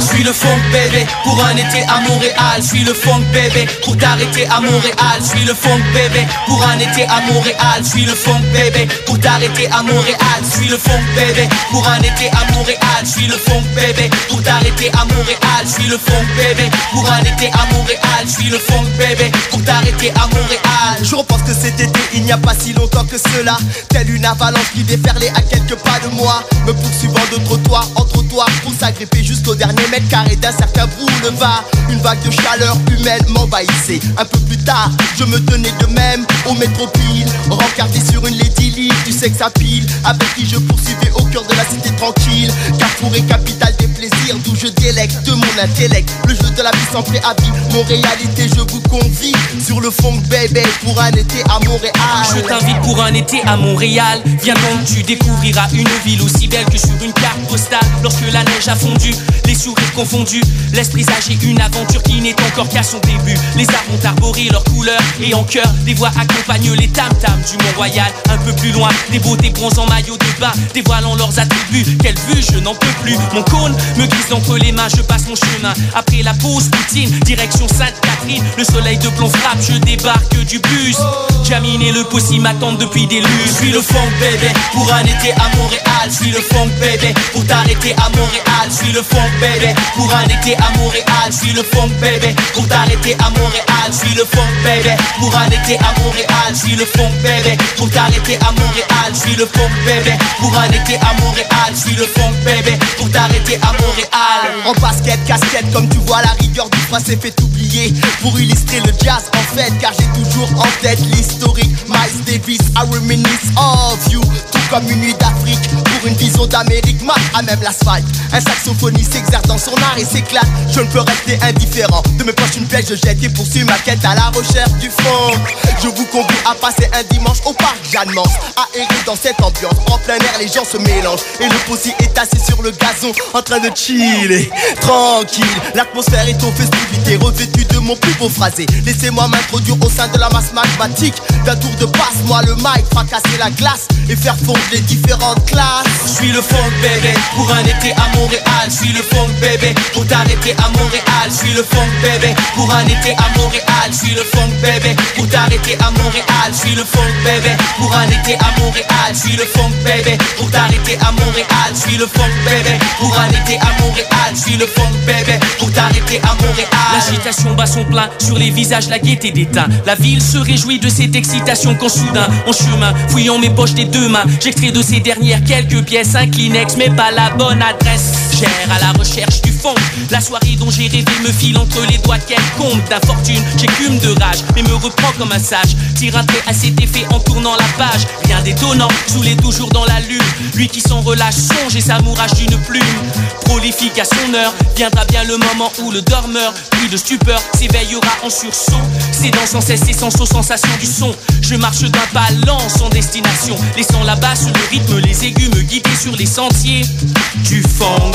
S12: Je suis le funk bébé pour un été à Montréal. Je suis le funk bébé pour t'arrêter à Montréal. Je suis le funk bébé pour un été à Montréal. Je suis le funk bébé pour t'arrêter à Montréal. Je suis le funk bébé pour un été à Montréal. Je suis le funk bébé pour t'arrêter à Montréal. Je suis le funk bébé pour un été à Montréal. Je suis le funk bébé pour t'arrêter à Montréal.
S13: Je repense que cet été il n'y a pas si longtemps que cela, telle une avalanche qui déferlait à quelques pas de moi, me poursuivant de trottoir en trottoir pour s'agripper jusqu'au dernier mètre carré d'un certain boulevard. Une vague de chaleur humaine m'envahissait. Un peu plus tard, je me tenais de même au métropile, rencardé sur une lady libre du sexe à pile, avec qui je poursuivais au cœur de la cité tranquille. Carrefour et capitale des plaisirs, d'où je délecte de mon intellect le jeu de la vie sans préavis. Mon réalité, je vous convie sur le funk baby pour un été à Montréal.
S12: Je t'invite pour un été à Montréal. Viens donc, tu découvriras une ville aussi belle que sur une carte postale. Lorsque la neige a fondu, les sourires confondus, laisse présager une aventure qui n'est encore qu'à son début. Les arbres ont arboré leurs couleurs et en chœur, des voix accompagnent les tam-tams du Mont-Royal. Un peu plus loin, des beaux des bronzes en maillot de bain, dévoilant leurs attributs. Quelle vue, je n'en peux plus. Mon cône me glisse entre les mains, je passe mon chemin. Après la pause poutine, direction Sainte-Catherine. Le soleil de plomb frappe, je débarque du bus. Jamine et le possi m'attendent depuis des lunes. Je suis le funk bébé pour un été à Montréal. Je suis le funk bébé pour t'arrêter à Montréal. Je suis le funk bébé pour un été à Montréal. Je suis le funk bébé pour t'arrêter à Montréal. Je suis le funk bébé pour un été à Montréal. Je suis le funk bébé pour t'arrêter à Montréal. Je suis le funk bébé pour un été à Montréal. Je suis le funk bébé pour t'arrêter à Montréal.
S13: En basket, casquette, comme tu vois, la rigueur du français fait oublier. Pour illustrer le jazz en fait, car j'ai toujours en tête l'historique Miles Davis, I reminisce of you. Tout comme une nuit d'Afrique, pour une vision d'Amérique, marque à même l'asphalte. Un saxophoniste s'exerce dans son art et s'éclate. Je ne peux rester indifférent. De mes poches une flèche, je jette et poursuis ma quête à la recherche du fond. Je vous convie à passer un dimanche au parc Jeanne-Mance, à errer dans cette ambiance. En plein air, les gens se mélangent et le possi est assis sur le gazon, en train de chiller, tranquille. L'atmosphère est aux festivités, revêtue de mon plus beau phrasé. Laissez-moi m'introduire au sein de la masse mathématique. D'un tour de passe, moi le mic, fracasser la glace et faire fondre les différentes classes.
S12: Je suis le funk bébé pour un été à Montréal. Je suis le funk bébé pour t'arrêter à Montréal. Je suis le funk bébé pour un été à Montréal. Je suis le funk bébé pour t'arrêter à Montréal. Je suis le funk bébé pour un été à Montréal. Je suis le funk bébé pour t'arrêter à Montréal. Je suis le funk bébé pour un été à Montréal. Je suis le funk bébé pour t'arrêter à Montréal.
S14: L'agitation bat son plein sur les visages, la gaieté déteint. La ville se réjouit de cette excitation quand soudain, en chemin, fouillant mes poches des deux mains, j'extrais de ces dernières quelques pièces, un Kleenex, mais pas la bonne adresse. J'erre à la recherche du fond. La soirée dont j'ai rêvé me file entre les doigts. Quel compte d'infortune, j'écume de rage, mais me reprend comme un sage. Tire un trait à cet effet en tournant la page. Rien d'étonnant, saoulé toujours dans la lune. Lui qui s'en relâche songe et s'amourage d'une plume. Prolifique à son heure, viendra bien le moment où le dormeur, pris de stupeur, s'éveillera en sursaut. C'est dans sans cesse et sans aux sensations du son. Je marche d'un pas lent sans destination, laissant la basse, le rythme, les aigus me guider sur les sentiers du funk,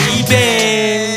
S14: baby.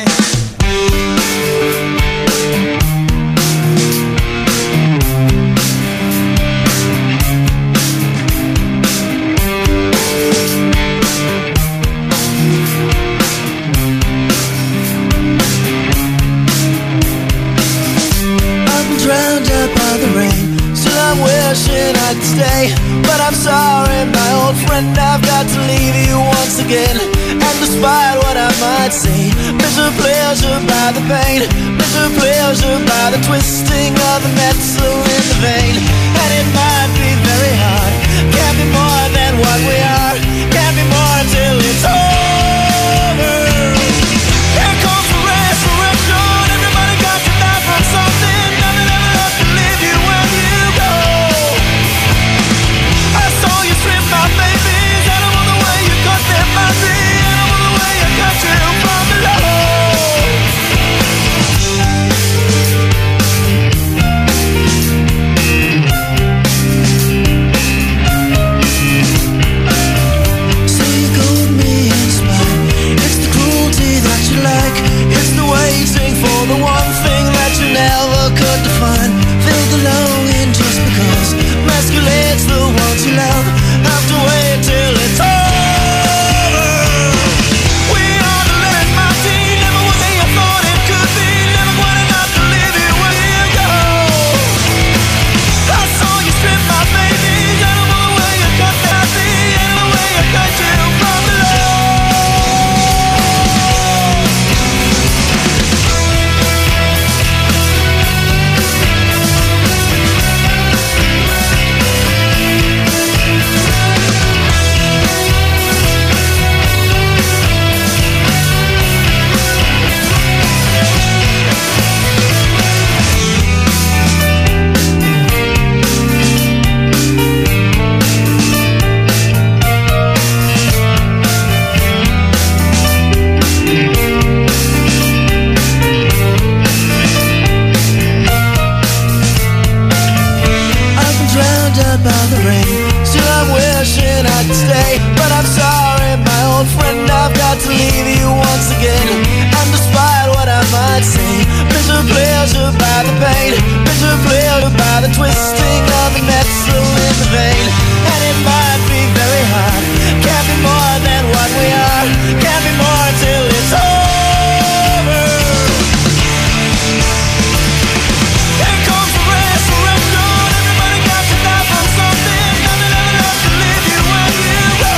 S8: Drowned up by the rain, still I'm wishing I could stay. But I'm sorry, my old friend, I've got to leave you once again. And despite what I might say, measure pleasure by the pain, measure pleasure by the twisting of the metal in the vein. And it might be very hard, can't be more than what we are, can't be more till it's over. Here comes the resurrection, everybody got to die from something.
S5: hard to leave you once again. And despite what I might say, bitter pleasure by the pain, bitter pleasure by the twisting of the metal in the vein. And it might be very hard, can't be more than what we are, can't be more till it's over. Here comes the resurrection, everybody got to die from something, nothing ever left to leave you when you go.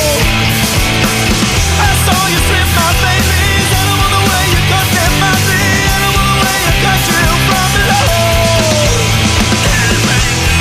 S5: I saw you slip my babies, I don't want the way you cut them my feet, I don't want the way you cut you from below.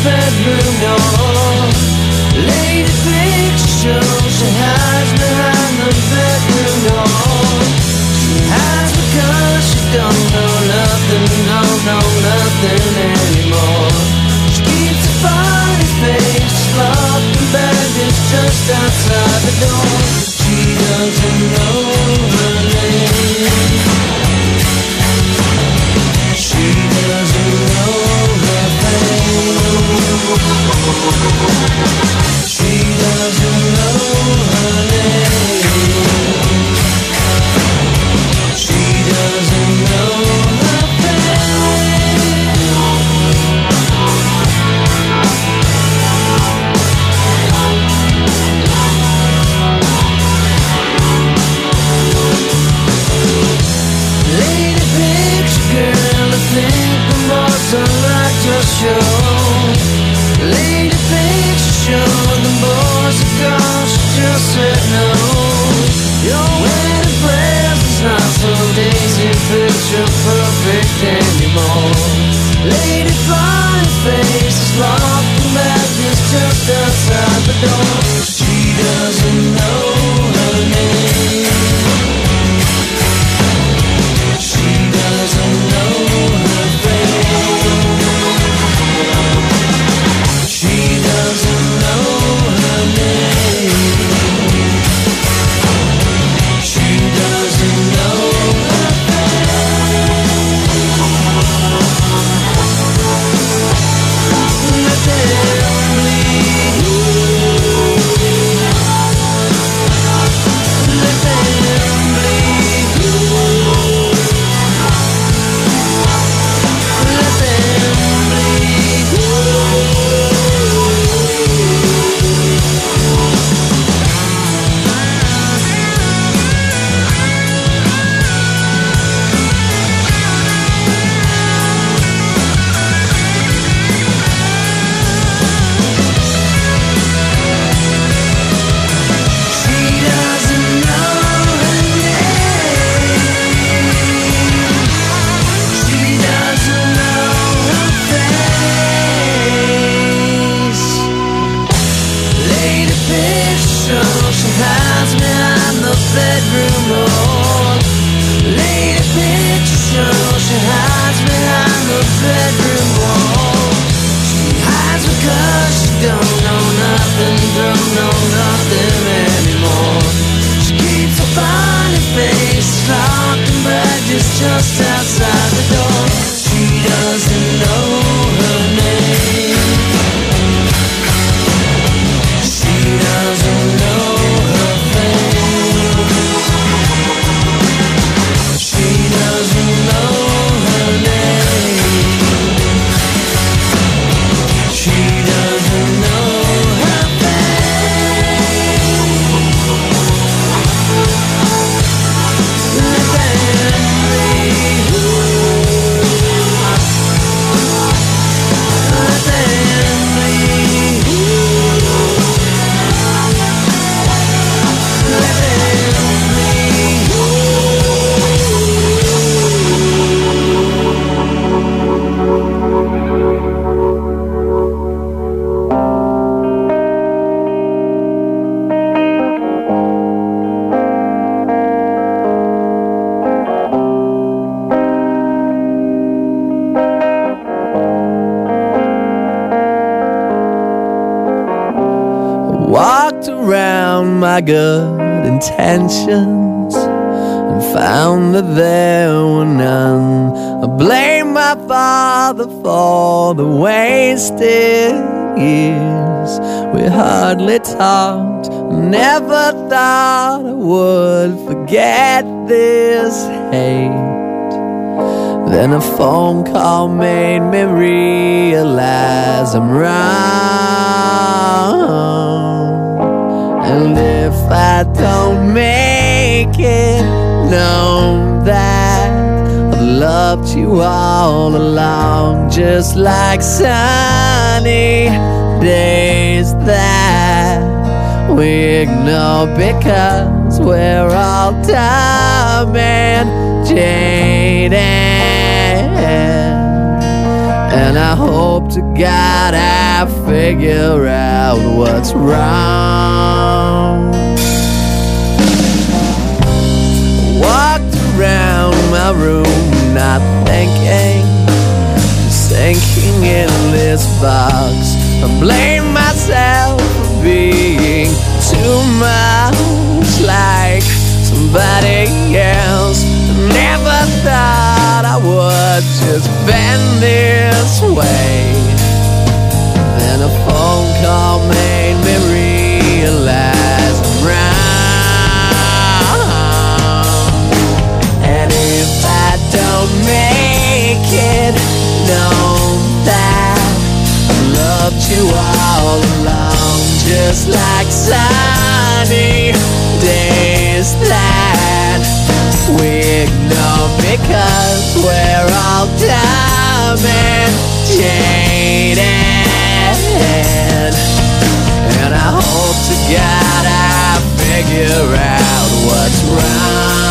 S8: bedroom door. Lady picture, she hides behind the bedroom door. She hides because she don't know nothing, don't know nothing anymore. She keeps a funny face, locked in bed, it's just outside the door. She doesn't know her name. She doesn't know her fame. She doesn't know her name. She doesn't know her Lady picture girl, I think the most unlike your show. Lady picture show, the boys are gone, she just said no. Your wedding present's not so daisy picture perfect anymore. Lady funny face is locked and back, is just outside the door. She doesn't know her name. She doesn't know her fame. She doesn't know her name. She doesn't know her fame. Let them bleed. Let them bleed. Let them bleed. She doesn't know her name. She doesn't know her face. Lady picture, she hides behind the bedroom door. Lady picture, she hides behind the bedroom wall. She hides because she don't know nothing, don't know nothing anymore. She keeps a funny face, locked and back, is just outside the door. She doesn't know her name. She doesn't know her fame. She doesn't know her name. She doesn't know her fame. Let them bleed. Let them bleed. Let them bleed.
S15: Walked around my good intentions and found that there were none. I blame my father for the wasted years. We hardly talked, never thought I would forget this hate. Then a phone call made me realize I'm wrong. And if I don't make it, know that I've loved you all along, just like sunny days that we ignore because we're all dumb and jaded. And I hope to God I figure out what's wrong. Walked around my room not thinking, sinking in this box. I blame myself for being too much like somebody else. Never thought I would just bend this way. Then a phone call made me realize I'm wrong. And if I don't make it, know that I loved you all along, just like sunny days that we ignore because we're all dumb and jaded. And I hope to God I figure out what's wrong.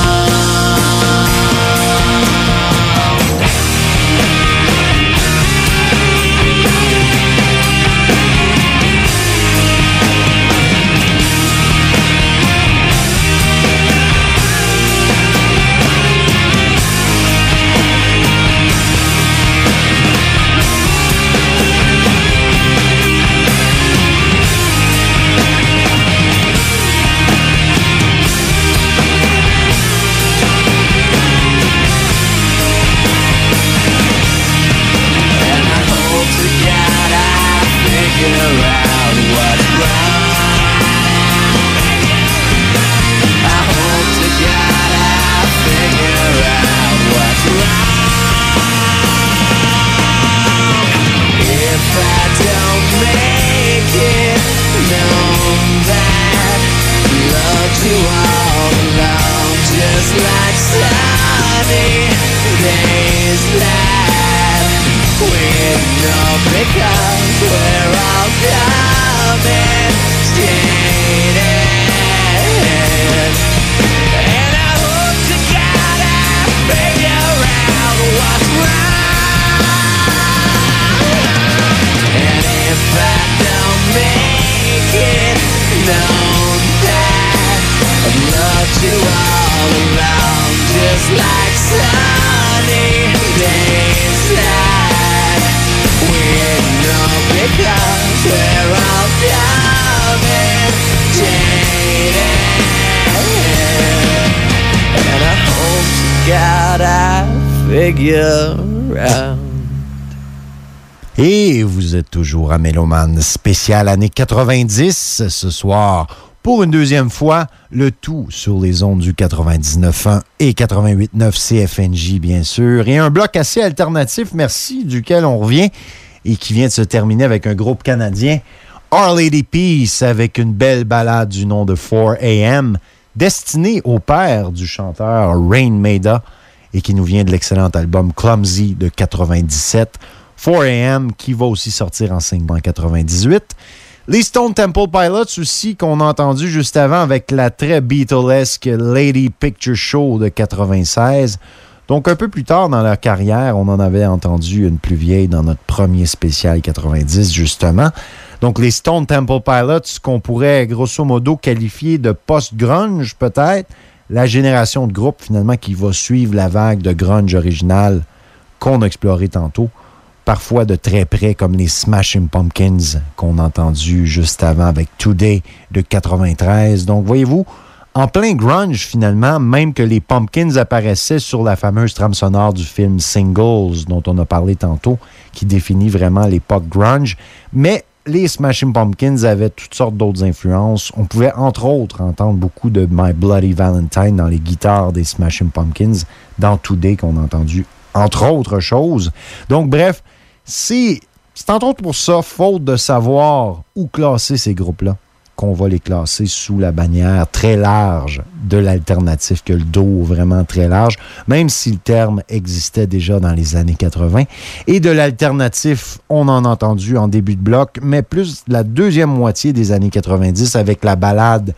S1: Et vous êtes toujours à Méloman spécial années quatre-vingt-dix ce soir. Pour une deuxième fois, le tout sur les ondes du quatre-vingt-dix-neuf point un et quatre-vingt-huit point neuf C F N J, bien sûr. Et un bloc assez alternatif, merci, duquel on revient et qui vient de se terminer avec un groupe canadien, Our Lady Peace, avec une belle ballade du nom de four A M, destinée au père du chanteur Rain Maida et qui nous vient de l'excellent album Clumsy de quatre-vingt-dix-sept. four A M qui va aussi sortir en single en quatre-vingt-dix-huit. Les Stone Temple Pilots aussi, qu'on a entendu juste avant avec la très Beatlesque Lady Picture Show de quatre-vingt-seize. Donc, un peu plus tard dans leur carrière, on en avait entendu une plus vieille dans notre premier spécial quatre-vingt-dix, justement. Donc, les Stone Temple Pilots, qu'on pourrait grosso modo qualifier de post-grunge, peut-être. La génération de groupes, finalement, qui va suivre la vague de grunge original qu'on a exploré tantôt. Parfois de très près, comme les Smashing Pumpkins qu'on a entendu juste avant avec Today de quatre-vingt-treize. Donc, voyez-vous, en plein grunge, finalement, même que les Pumpkins apparaissaient sur la fameuse trame sonore du film Singles, dont on a parlé tantôt, qui définit vraiment l'époque grunge. Mais les Smashing Pumpkins avaient toutes sortes d'autres influences. On pouvait, entre autres, entendre beaucoup de My Bloody Valentine dans les guitares des Smashing Pumpkins, dans Today qu'on a entendu, entre autres choses. Donc, bref, C'est, c'est entre autres pour ça, faute de savoir où classer ces groupes-là, qu'on va les classer sous la bannière très large de l'alternatif, que le dos vraiment très large, même si le terme existait déjà dans les années quatre-vingt. Et de l'alternatif, on en a entendu en début de bloc, mais plus la deuxième moitié des années quatre-vingt-dix avec la ballade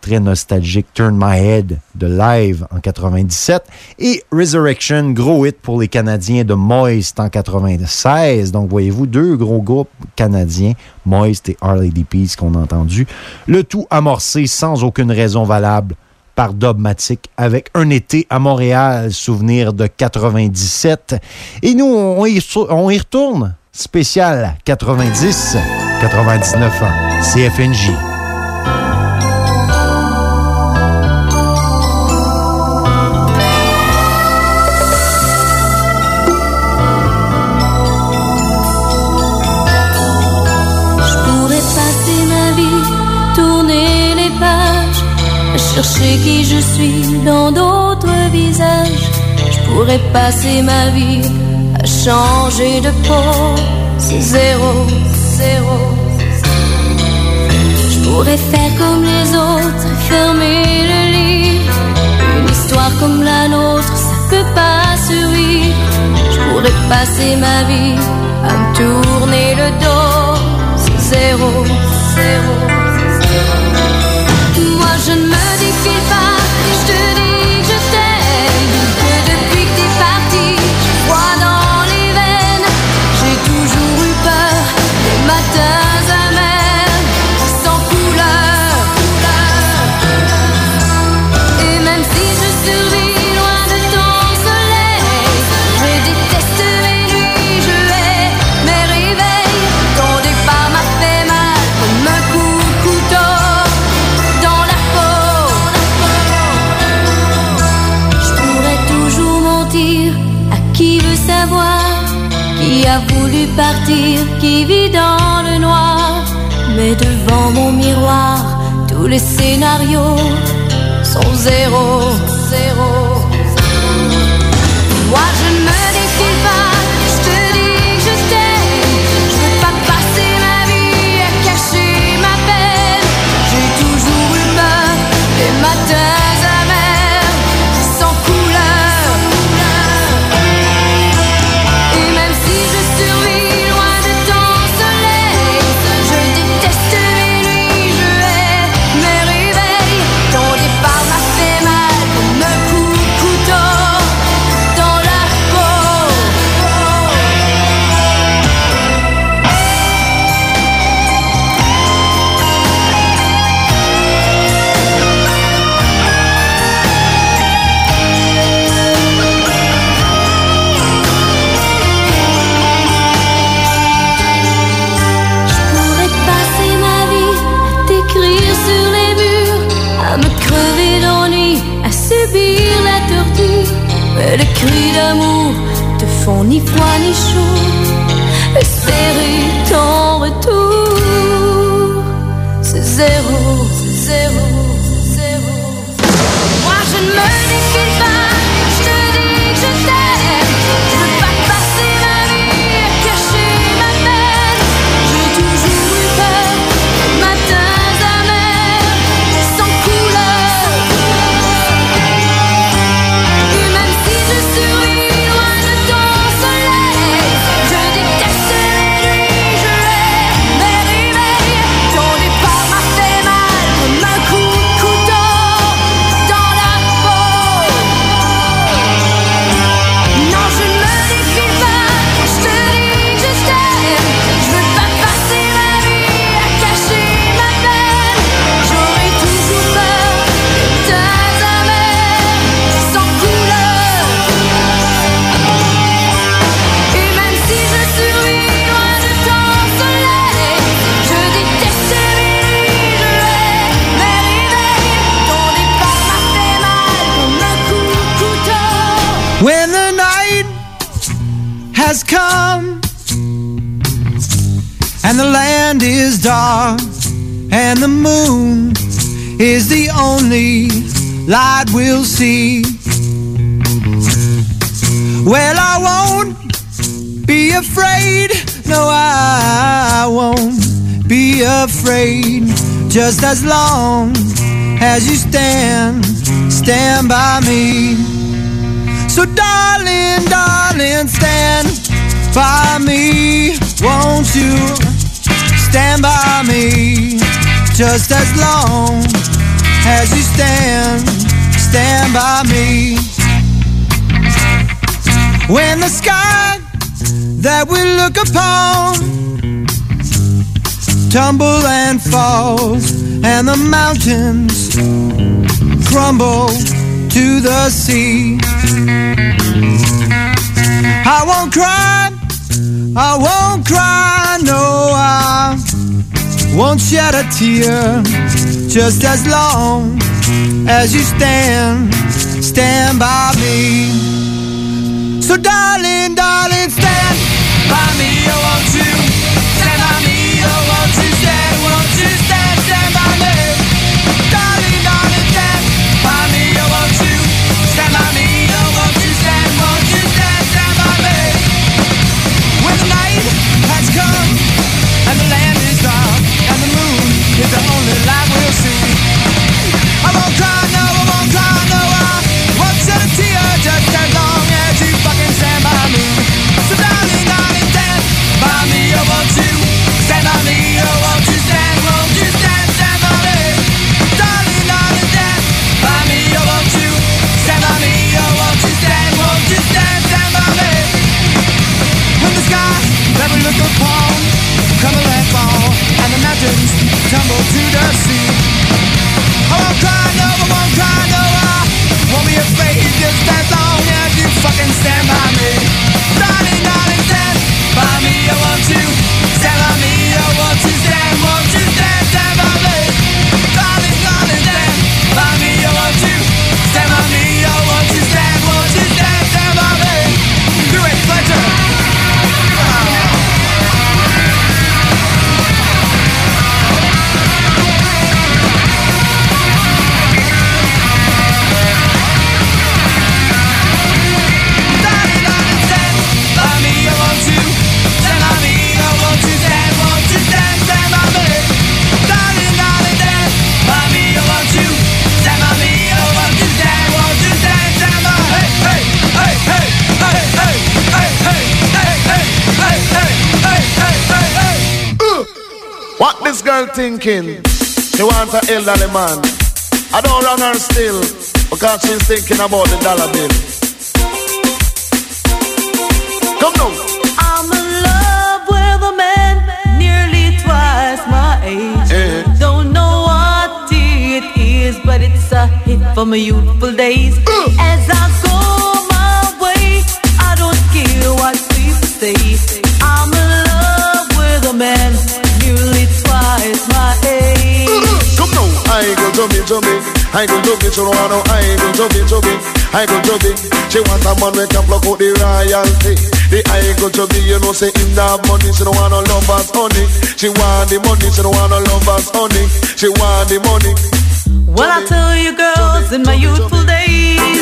S1: extrait nostalgique Turn My Head de Live en quatre-vingt-dix-sept et Resurrection, gros hit pour les Canadiens de Moist en quatre-vingt-seize. Donc, voyez-vous, deux gros groupes canadiens, Moist et R L D Peace qu'on a entendu. Le tout amorcé sans aucune raison valable par Dubmatic avec Un été à Montréal, souvenir de quatre-vingt-dix-sept. Et nous, on y, on y retourne. Spécial quatre-vingt-dix, quatre-vingt-dix-neuf ans, C F N J.
S2: Chercher qui je suis dans d'autres visages. Je pourrais passer ma vie à changer de peau. C'est zéro, zéro. Je pourrais faire comme les autres, fermer le livre. Une histoire comme la nôtre, ça peut pas survivre. Je pourrais passer ma vie à me tourner le dos. C'est zéro, zéro. Moi je ne me défile pas, je te dis que je t'aime. Que depuis que t'es parti, je vois dans les veines. J'ai toujours eu peur des matins amers, sans couleur. Et même si je survis loin de ton soleil, je déteste mes nuits, je hais mes réveils. Ton départ m'a fait mal comme un coup de couteau. Qui veut savoir, qui a voulu partir, qui vit dans le noir. Mais devant mon miroir, tous les scénarios sont zéro, zéro. Moi je ne me défile pas, je te dis que je t'aime. Je veux pas passer ma vie à cacher ma peine. J'ai toujours eu peur des matins amers, sans couleur. Les cris d'amour te font ni froid ni chaud. Espérer ton retour, c'est zéro, c'est zéro, c'est zéro. Moi je ne me défile pas, je te dis que je t'aime. Je veux pas passer ma vie à cacher ma peine. J'ai toujours eu peur des matins amers, sans couleur.
S8: When the night has come and the land is dark and the moon is the only light we'll see, well, I won't be afraid, no, I won't be afraid, just as long as you stand, stand by me. So darling, darling, stand by me. Won't you stand by me? Just as long
S16: as you stand, stand by me. When the sky that we look upon tumble and falls, and the mountains crumble to the sea, I won't cry, I won't cry, no, I won't shed a tear, just as long as you stand, stand by me. So darling, darling, stand by me, oh won't you? Stand by me, oh won't you stand, won't you stand, stand by me? Darling, darling, stand by me, oh won't you? Stand by me, oh won't you stand, won't you stand, stand by me? When the night has come and the land is dark and the moon is the only light we'll see, I won't cry, no, I won't cry, no, I won't shed a tear, just as long as you fucking stand by me. So darling, darling, stand by me, oh won't you? Stand by me, oh won't you stand, won't you stand, stand by me? Darling, darling, stand by me, oh won't you? Stand by me, oh won't you stand, won't you stand, stand by me? When the sky that we look upon crumble and fall, and the mountains tumble to the sea, I won't cry, no, I won't cry, no, I won't be afraid, just as long as you fucking stand by me. Darling, darling, stand by me, I want you. Stand by me, I want you, stand, won't you stand, stand by me. Darling, darling, stand by me, I want you. Stand by me, I want you, stand, won't you stand, stand by me. Do it, Fletcher.
S17: What this girl thinking? She wants an elderly man. I don't run her still because she's thinking about the dollar bill. Come now.
S8: I'm in love with a man nearly twice my age.
S17: Eh.
S8: Don't know what it is, but it's a hit from my youthful days.
S17: Uh.
S8: As I go my way, I don't care what people say. I'm in love with a man nearly twice my age.
S17: Uh. Come now. I go jumping, jumping. I go jumping, so I know I go jumping, jumping. I go jumping. She want a man who can block out the royalty. The I go jumping, you know, say in that money. She don't want no lovers, honey. She want the money, she don't want no lovers, honey. She want the money.
S8: Well, I tell you, girls, in my youthful days,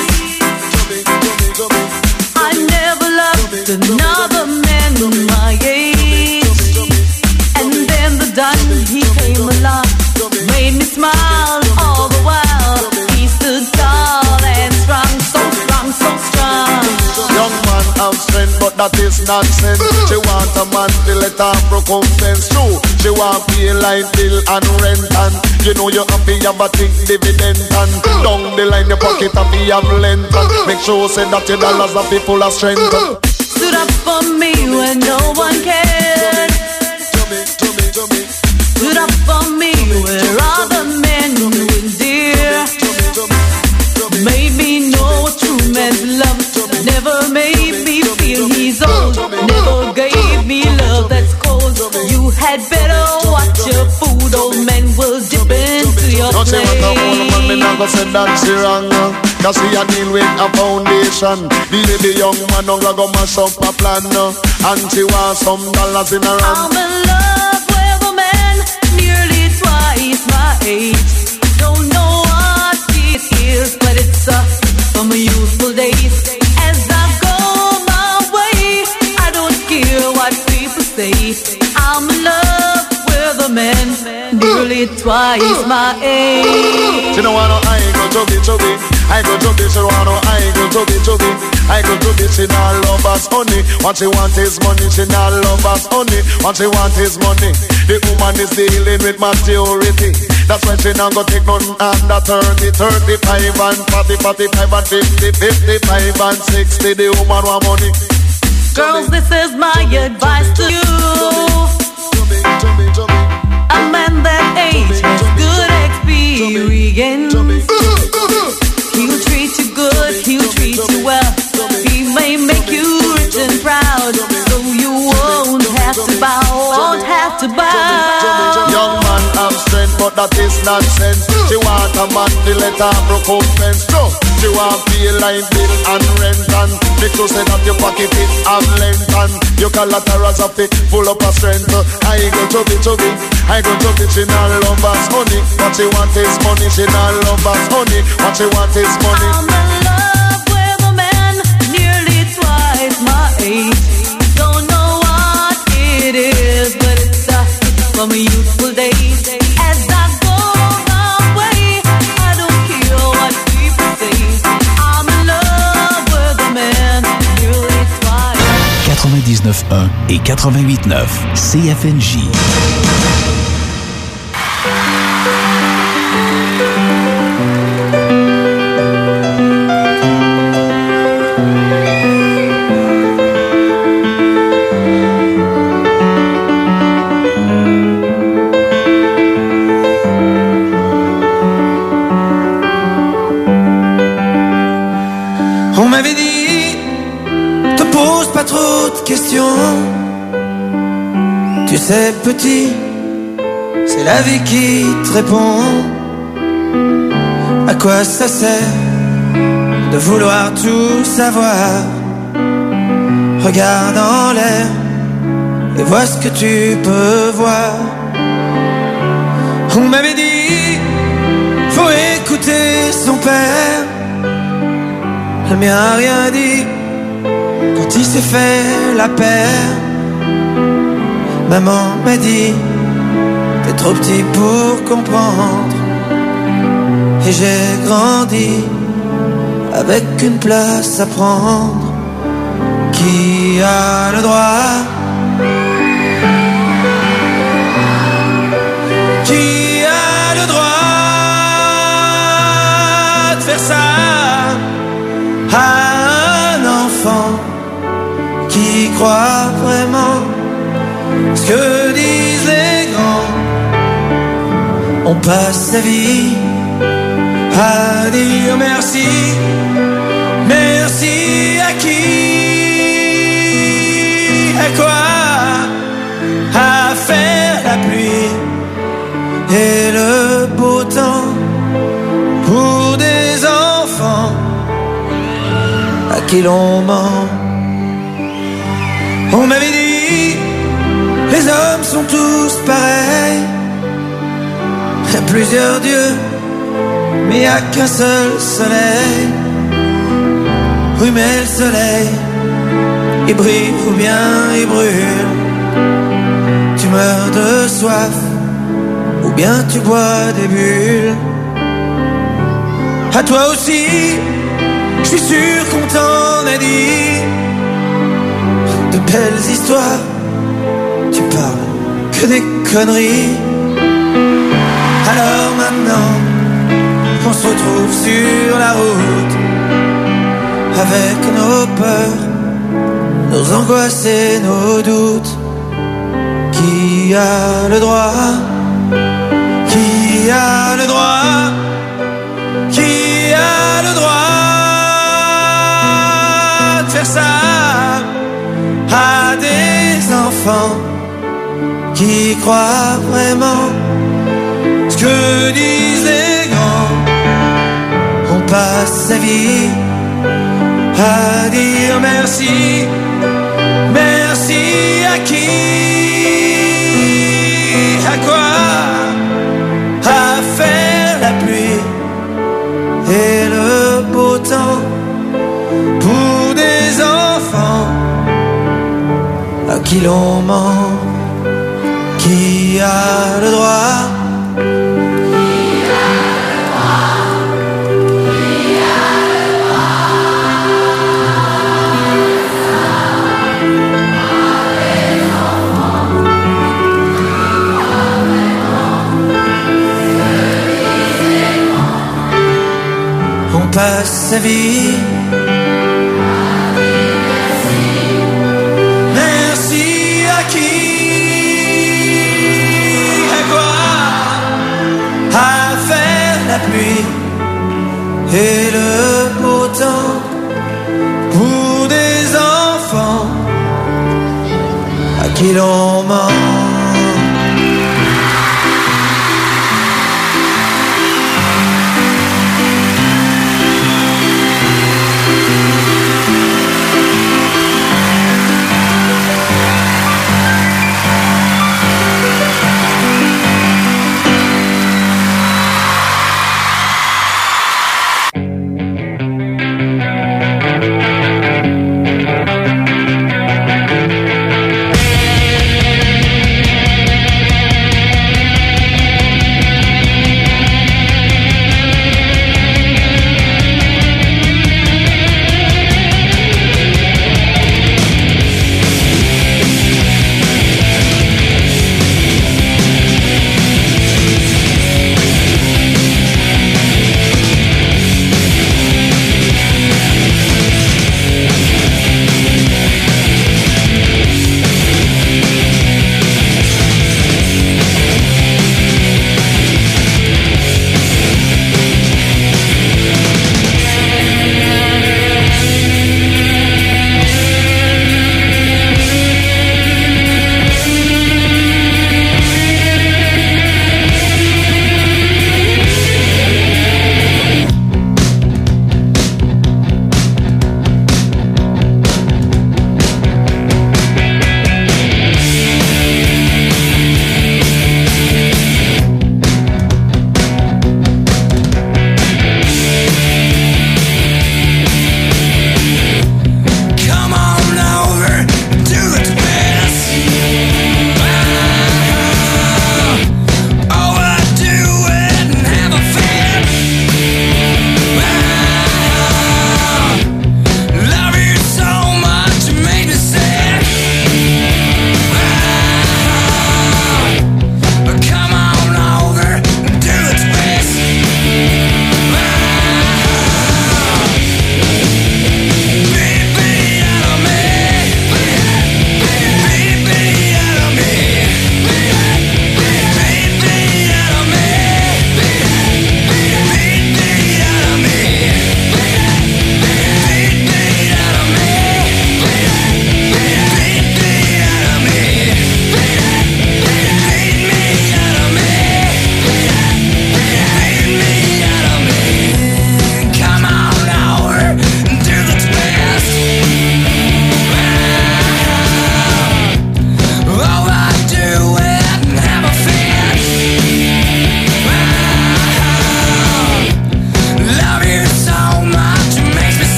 S8: I never loved another man my age. And then the Don, he came along, made me smile all the while. He stood tall and strong, so strong, so strong.
S17: Young man have strength, but that is nonsense. She want a man to let her recompense. True, she want pay light bill and rent, and you know you happy have a think dividend, and down the line your pocket happy have length, and make sure say that your dollars are full of strength.
S8: Stood up for me when no one cared. Stood up for me where other men wouldn't dare. Made me know a true man's love. Never made me feel he's old. Never gave me love that's cold. You had better watch your food. Old men will dip into your
S17: Don't say what a old man, me
S8: plate.
S17: not go say that she wrong. Cause he a deal with a foundation. The the young man don't go mash up a plan. And she wants some dollars in her hand.
S8: I'm in love with a man nearly twice my age. Don't know what it is, but it's a from my youthful days. As I go my way, I don't care what people say. I'm in love with a man nearly twice my age.
S17: She don't want no I go chubby chubby. I go chubby, she don't want no I go chubby chubby. I go chubby, she not love us honey. What she want is money, she not love us honey. What she want is money. The woman is dealing with maturity. That's why she she not go take none under thirty, thirty-five and forty, forty-five and fifty, fifty-five and sixty. The woman want money.
S8: Girls, this is my advice to you. A man that age has good experience. He'll treat you good, he'll treat you well. He may make you rich and proud, so you won't have to bow, won't have to bow.
S17: Young man have strength, but that is nonsense. She want a man to let her recompense. No, she want feel like bill and rent and make sure say that your pocket it have length and your collaterals are fit, full up of strength. I ain't go to be to be, I go to be. She not love us honey, what she want is money. She not love us honey, what she want is money.
S8: I'm in love with a man nearly twice my age. Don't know what it is, but it's uh, from my youthful days. As I go my way, I don't care what people say. I'm in love with a man nearly twice.
S3: quatre-vingt-dix-neuf un et quatre-vingt-huit neuf C F N J.
S16: On m'avait dit, te pose pas trop de questions. Tu sais petit, c'est la vie qui te répond. À quoi ça sert de vouloir tout savoir? Regarde en l'air et vois ce que tu peux voir. On m'avait dit, faut écouter son père. Le mien a rien dit quand il s'est fait la paire. Maman m'a dit, t'es trop petit pour comprendre. Et j'ai grandi avec une place à prendre. Qui a le droit? Qui a le droit de faire ça à un enfant qui croit vraiment ce que disent les grands? On passe sa vie à dire merci. Merci à qui? À quoi? À faire la pluie et le beau temps pour des enfants à qui l'on ment. On m'avait dit, les hommes sont tous pareils. Il y a plusieurs dieux, mais il n'y a qu'un seul soleil. Oui, mais le soleil, il brille ou bien il brûle. Tu meurs de soif ou bien tu bois des bulles. À toi aussi, je suis sûr qu'on t'en a dit de belles histoires. Tu parles que des conneries. Alors maintenant qu'on se retrouve sur la route avec nos peurs, nos angoisses et nos doutes. Qui a le droit? Qui a le droit? Qui a le droit de faire ça à des enfants qui croient vraiment ce que disent les grands? On passe sa vie à dire merci. Merci à qui? À quoi? À faire la pluie et le beau temps pour des enfants à qui l'on ment. Qui a le droit?
S8: passe sa vie. Merci à qui, à quoi, à faire la pluie et le beau temps pour des enfants à qui l'on ment.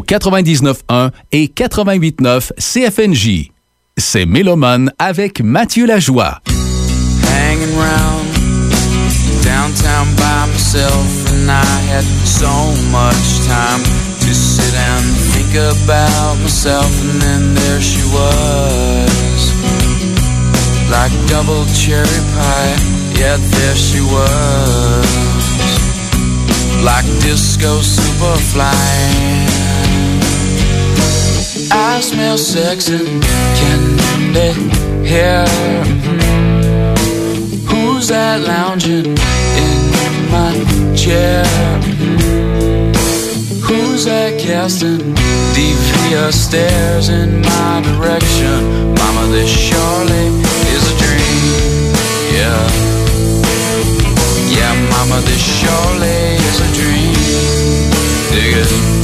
S3: au quatre-vingt-dix-neuf un et quatre-vingt-huit neuf C F N J. C'est Mélomane avec Mathieu Lajoie.
S6: Hanging round downtown by myself, and I had so much time to sit and think about myself, and then there she was, like double cherry pie, yeah, there she was, like disco superfly. I smell sex and candy hair. Who's that lounging in my chair? Who's that casting devious stares in my direction? Mama, this surely is a dream. Yeah. Yeah, mama, this surely is a dream. Dig it.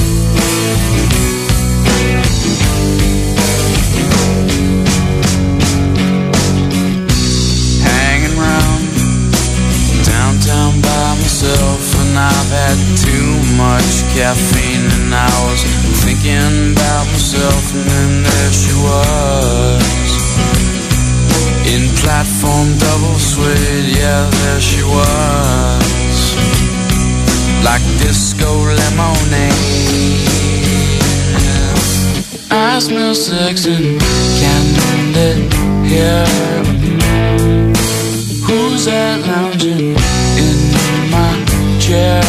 S6: Down by myself, and I've had too much caffeine, and I was thinking about myself, and then there she was, in platform double suede, yeah, there she was, like disco lemonade. I smell sex and candy here. Who's that lounging in my chair?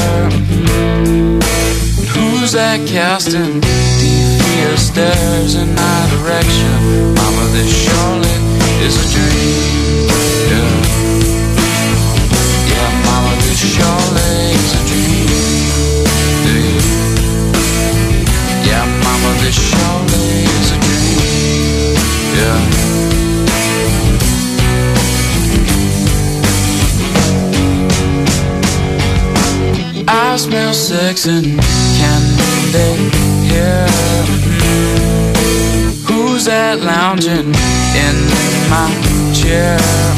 S6: Who's that casting devious stares in my direction? Mama, this surely is a dream. Yeah, yeah, mama, this surely is a dream. Yeah, yeah, mama, this surely is a dream. Yeah. I smell sex and candy here. Who's that lounging in my chair?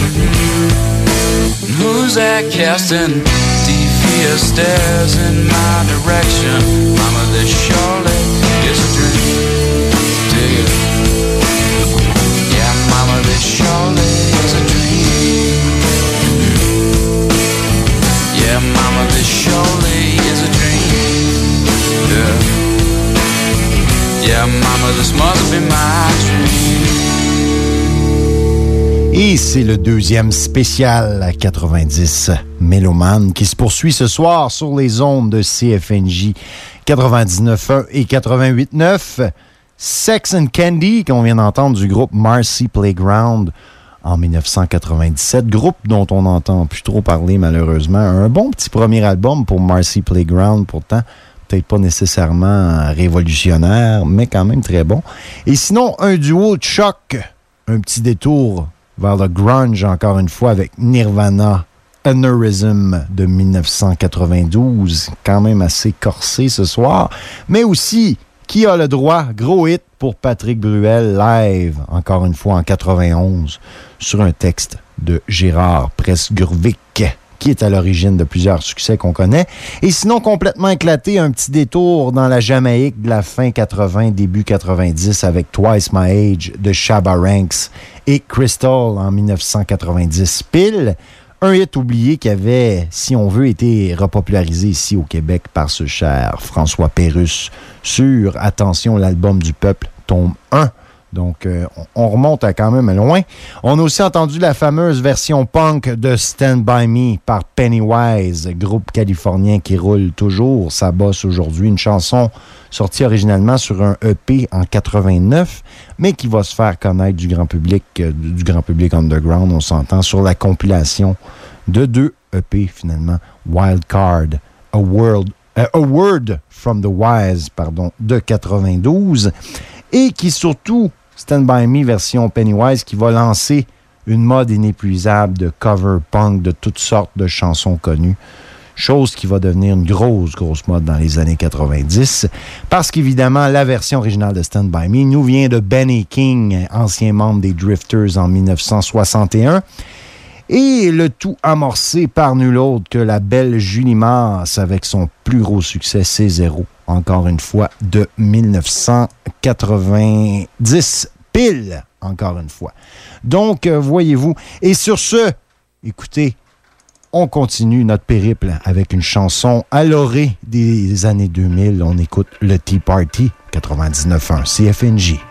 S6: Who's that casting devious stares in my direction? Mama, this surely is a dream. Dig it. Yeah, mama, this surely is a dream. Yeah, mama, this surely is a dream. Yeah, yeah, mama, this must be my dream.
S1: Et c'est le deuxième spécial à quatre-vingt-dix Mélomane qui se poursuit ce soir sur les ondes de C F N J quatre-vingt-dix-neuf un et quatre-vingt-huit neuf. Sex and Candy, qu'on vient d'entendre du groupe Marcy Playground en dix-neuf cent quatre-vingt-dix-sept, groupe dont on n'entend plus trop parler malheureusement. Un bon petit premier album pour Marcy Playground, pourtant peut-être pas nécessairement révolutionnaire, mais quand même très bon. Et sinon, un duo de choc, un petit détour vers le grunge encore une fois avec Nirvana, Aneurysm de dix-neuf cent quatre-vingt-douze, quand même assez corsé ce soir, mais aussi Qui a le droit, gros hit pour Patrick Bruel live, encore une fois en quatre-vingt-onze, sur un texte de Gérard Presgurvic, qui est à l'origine de plusieurs succès qu'on connaît. Et sinon, complètement éclaté, un petit détour dans la Jamaïque de la fin quatre-vingts, début quatre-vingt-dix, avec Twice My Age de Shabba Ranks et Crystal en dix-neuf cent quatre-vingt-dix pile. Un hit oublié qui avait, si on veut, été repopularisé ici au Québec par ce cher François Pérusse sur, attention, l'album du peuple, tome un. Donc, euh, on remonte à quand même loin. On a aussi entendu la fameuse version punk de Stand By Me par Pennywise, groupe californien qui roule toujours sa bosse aujourd'hui. Une chanson sortie originalement sur un E P en quatre-vingt-neuf, mais qui va se faire connaître du grand public, euh, du grand public underground, on s'entend, sur la compilation de deux E P finalement, Wild Card, A World, uh, A Word from the Wise, pardon, de quatre-vingt-douze, et qui surtout Stand By Me version Pennywise qui va lancer une mode inépuisable de cover punk de toutes sortes de chansons connues. Chose qui va devenir une grosse, grosse mode dans les années quatre-vingt-dix. Parce qu'évidemment, la version originale de Stand By Me nous vient de Benny King, ancien membre des Drifters en dix-neuf cent soixante et un. Et le tout amorcé par nul autre que la belle Julie Mars avec son plus gros succès, C'est Zéro, encore une fois, de dix-neuf cent quatre-vingt-dix, pile, encore une fois. Donc, euh, voyez-vous. Et sur ce, écoutez, on continue notre périple avec une chanson à l'orée des années deux mille. On écoute le Tea Party, quatre-vingt-dix-neuf point un C F N J.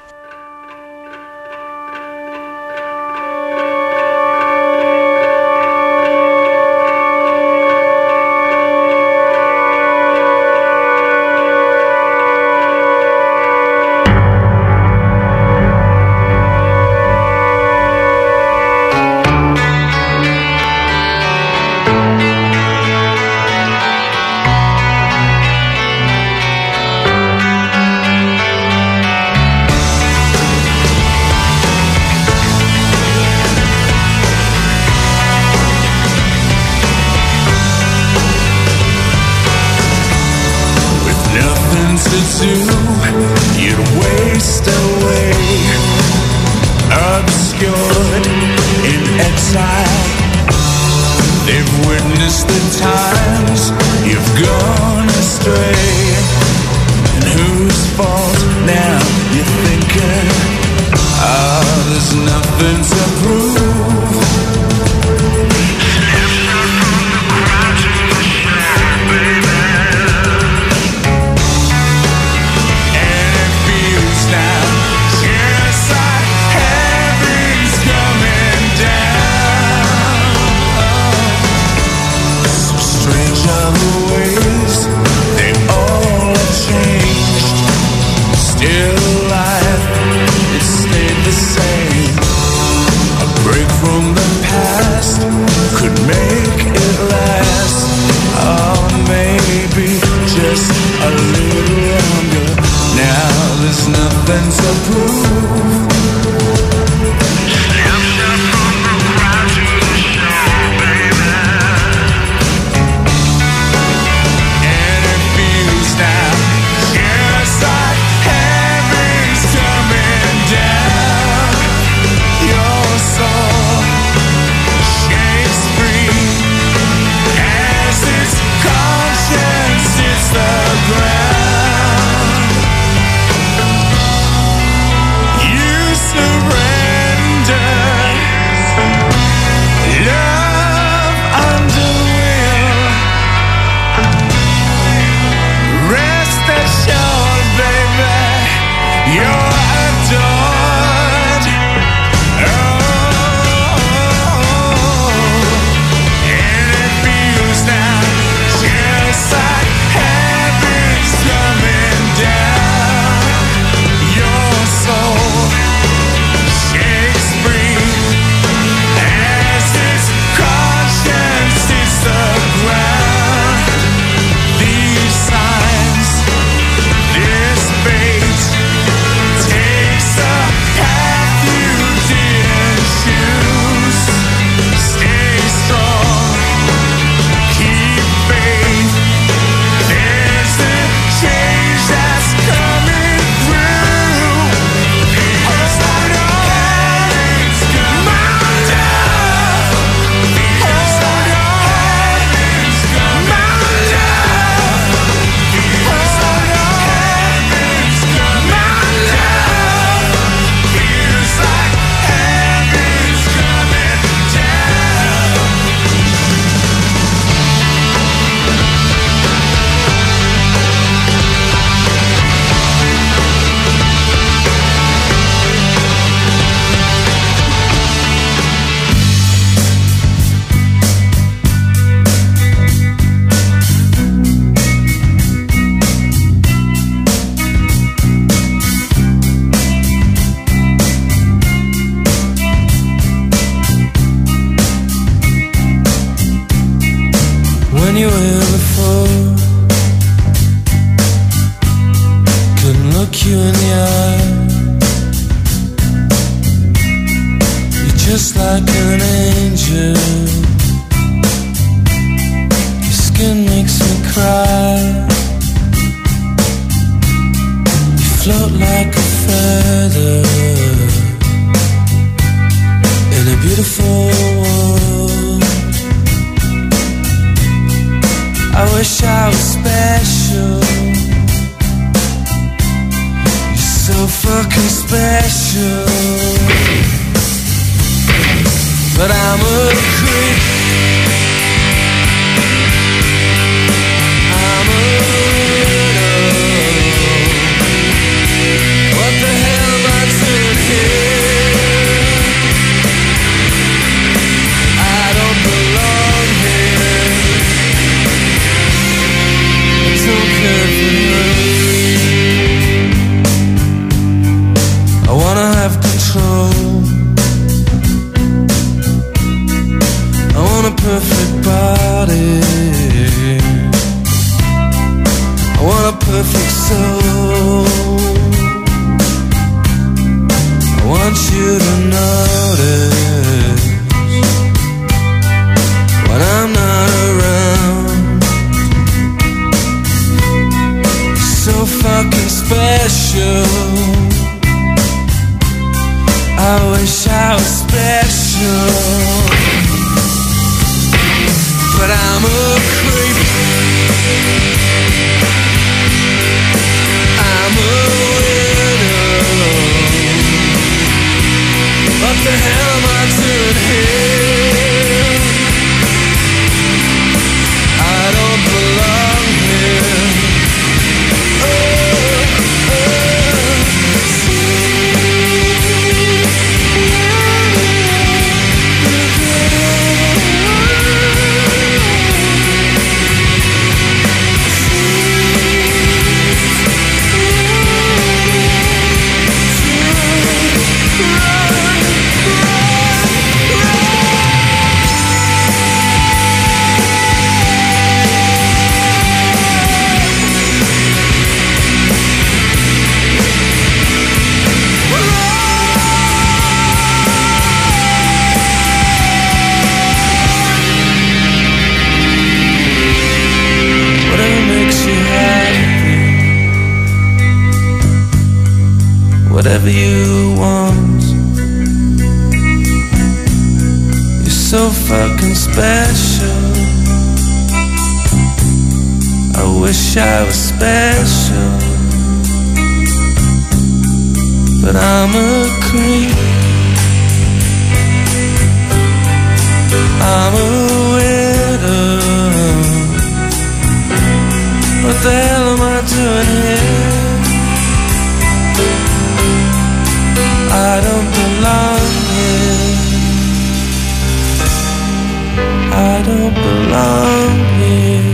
S18: anywhere before. Couldn't look you in the eye. You're just like an angel. Your skin makes me cry. You float like a feather in a beautiful world. wish I was special. You're so fucking special. But I'm a creep. I'm a widow. What the hell am I doing here? I don't belong here. I don't care for you. I wanna have control. I want a perfect body. I want a perfect soul. I want you to notice when I'm not around. You're so fucking special. I wish I was special. But I'm a creep. I'm a widow. What the hell am I doing here? I don't belong here. Oh, oh. Whatever you want. You're so fucking special. I wish I was special. But I'm a creep. I'm a widow. What the hell am I doing here? I don't belong here. I don't belong here.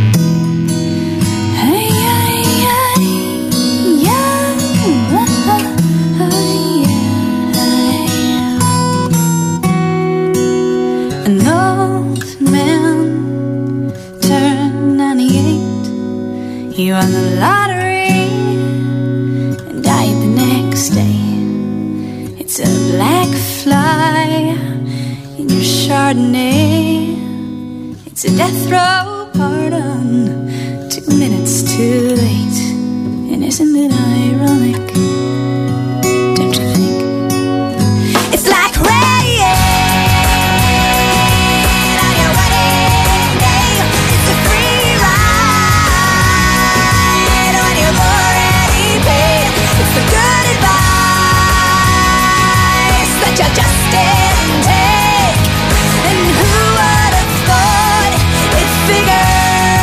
S2: Hey, hey, hey, yeah, yeah. An old man turned ninety-eight. He won the lottery and died the next day. It's a black fly in your Chardonnay. It's a death row pardon, two minutes too late. And isn't it ironic? Don't you think? It's like rain on your wedding day. It's a free ride when you've already paid. It's the good advice that you just didn't take. And who would have thought it figured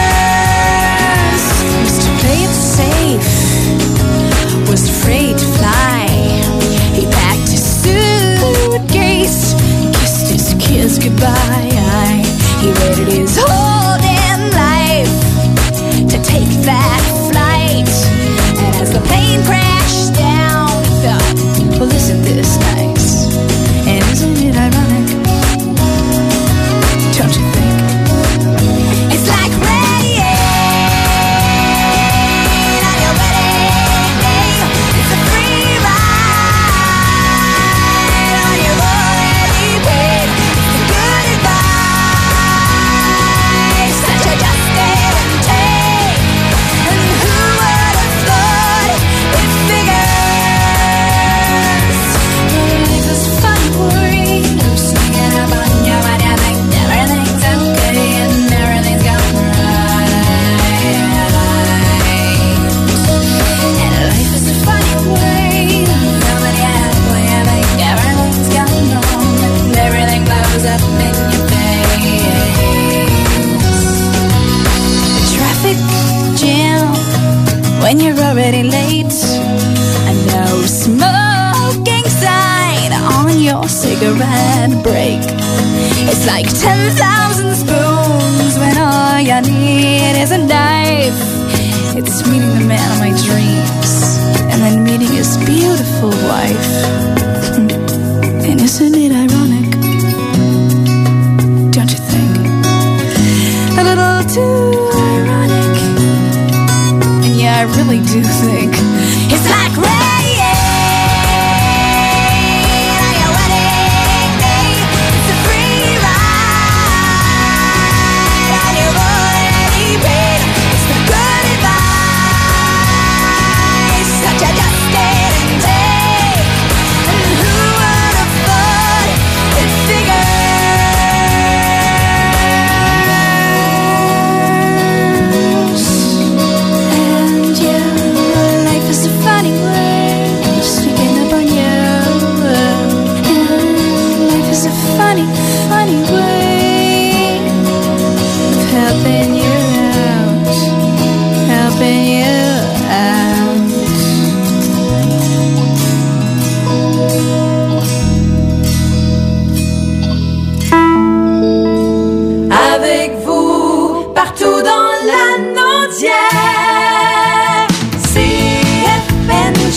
S2: when you're already late. And no smoking sign on your cigarette break. It's like ten thousand spoons when all you need is a knife. It's meeting the man of my dreams and then meeting his beautiful wife. And isn't it ironic? Don't you think? A little too ironic. And yeah, I really do think it's like rain on your wedding day. It's a free ride on your already paid. It's the good advice that you just didn't take. And who would have thought it figures? And yeah, life is a funny way sneaking up on you. And life is a funny, funny way of helping you out, helping you out. Avec vous, partout dans la Naudière, C F N G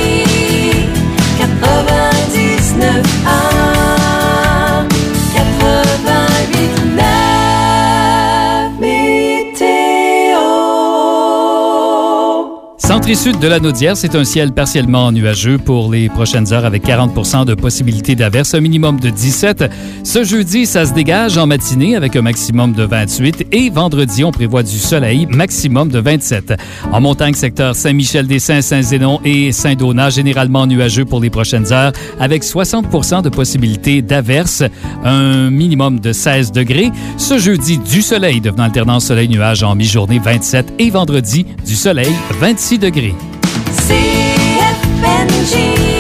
S2: quatre-vingt-dix-neuf un, quatre-vingt-huit neuf météo.
S9: Centre et sud de la Naudière, c'est un ciel partiellement nuageux pour les prochaines heures avec quarante pour cent de possibilité d'averse, un minimum de dix-sept. Ce jeudi, ça se dégage en matinée avec un maximum de vingt-huit et vendredi, on prévoit du soleil, maximum de vingt-sept. En montagne, secteur Saint-Michel-des-Saints, Saint-Zénon et Saint-Donat, généralement nuageux pour les prochaines heures avec soixante pour cent de possibilité d'averse, un minimum de seize degrés. Ce jeudi, du soleil devenant alternance soleil-nuage en mi-journée, vingt-sept et vendredi, du soleil, vingt-six degrés.
S2: C F N G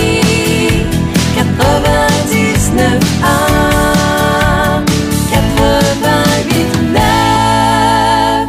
S2: quatre-vingt-dix-neuf un, quatre-vingt-huit neuf.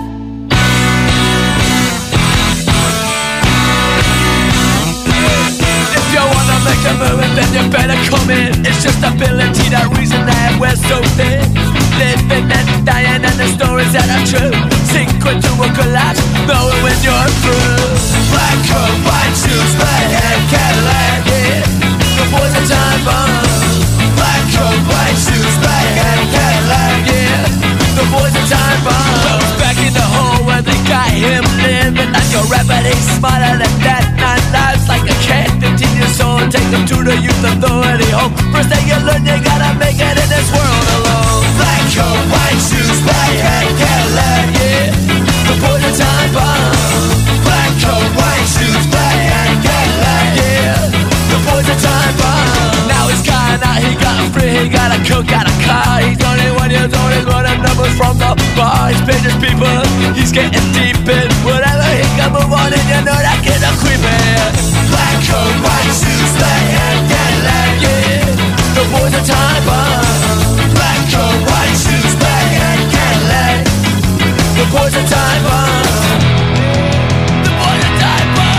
S14: If you wanna make a move, then you better come in. It's just ability, that reason that we're so thin. Living and dying, and the stories that are true. Sink into a collapse, knowing when you're through. Black coat, white shoes, red hair, Cadillac, yeah. The boys are time bomb. Black coat, white shoes, red hair, Cadillac, yeah. The boys are time bomb. Those back in the hole where they got him living like a rapper, they smarter than that. Nine lives like a cat, fifteen years old. Take them to the youth authority home. First thing you learn, you gotta make it in this world alone. Black coat, white shoes, black hat, Cadillac, yeah. The boys are time bomb. Black coat, white shoes, black hat, Cadillac, yeah. The boys are time bomb. Now he's gone out, he got free, he got a coat, got a car. He's twenty-one years old, he's running numbers from the bar. He's paying his people, he's getting deep in whatever he can move on, and you know that kid a creepin'. Black coat, white shoes, black hat, Cadillac, yeah. The boys are time bomb. Black coat, white shoes, black hat, Cadillac. The boys are time bomb. The boys are time bomb.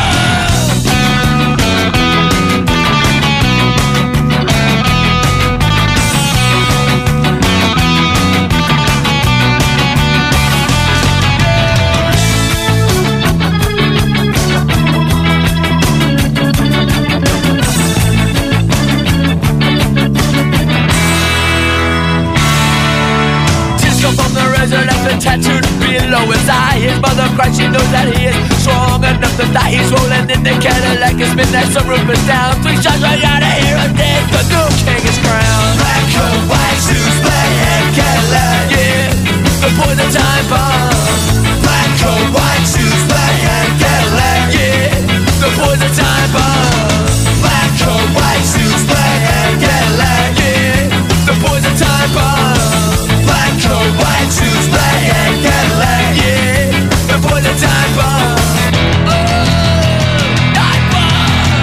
S14: Tattooed below his eye. His mother cries, she knows that he is strong enough to die. He's rolling in the Cadillac, it's midnight, some roof is down. Three shots right out of here, I'm dead. The new king is crowned. Black coat, white shoes, black hat, Cadillac, yeah. The boys are time bomb. Black coat, white shoes, black hat, Cadillac, yeah. The boys are time bomb. Black coat, white shoes, black hat, Cadillac, yeah. The boys are time bomb. Black coat, white shoes, black hat, Cadillac, yeah. The boys are time bomb. Oh, time bomb.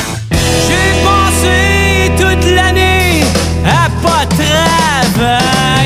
S8: J'ai pensé toute l'année à pas de trêve.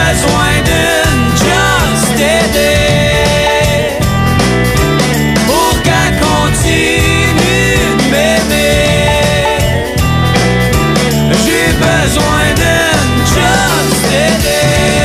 S8: besoin d'une job steady pour qu'elle continue de m'aimer. J'ai besoin d'une job steady.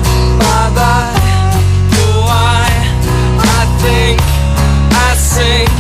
S8: Sing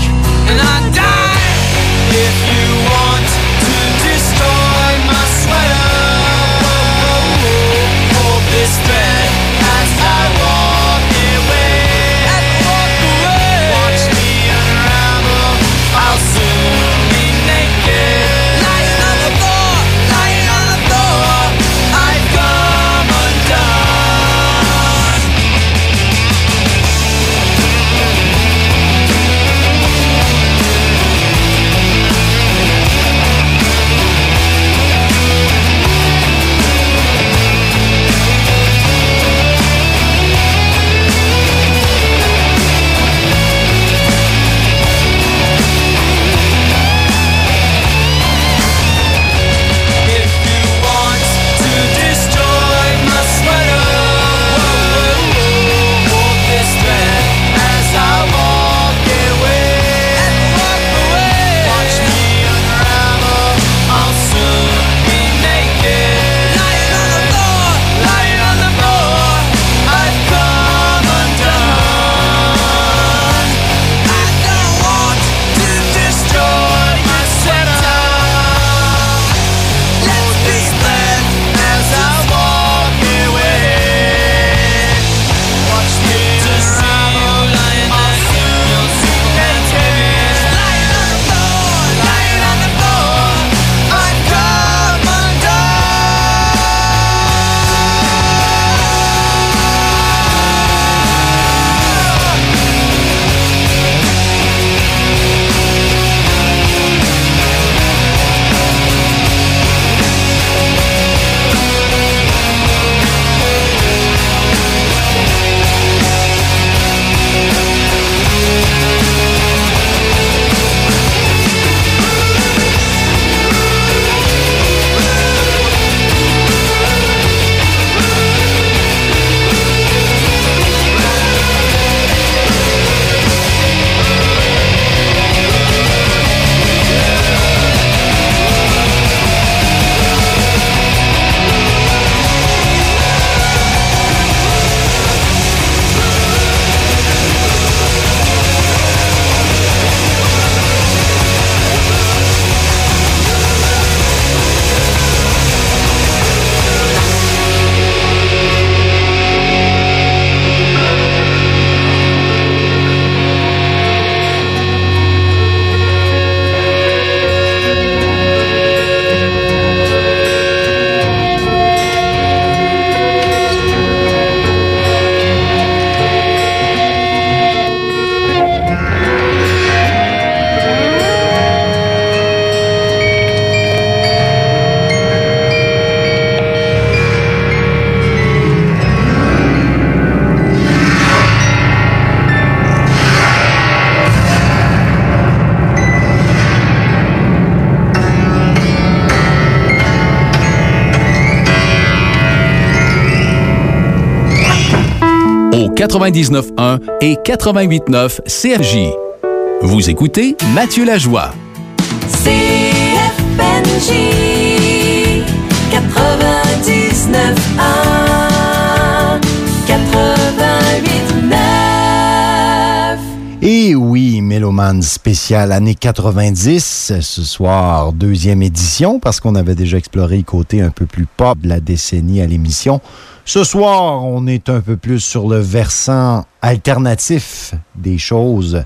S3: quatre-vingt-dix-neuf un et quatre-vingt-huit neuf C F J. Vous écoutez Mathieu Lajoie.
S2: C F N J quatre-vingt-dix-neuf un quatre-vingt-huit neuf.
S1: Et oui, Mélomane spécial année quatre-vingt-dix, ce soir, deuxième édition, parce qu'on avait déjà exploré le côté un peu plus pop de la décennie à l'émission. Ce soir, on est un peu plus sur le versant alternatif des choses.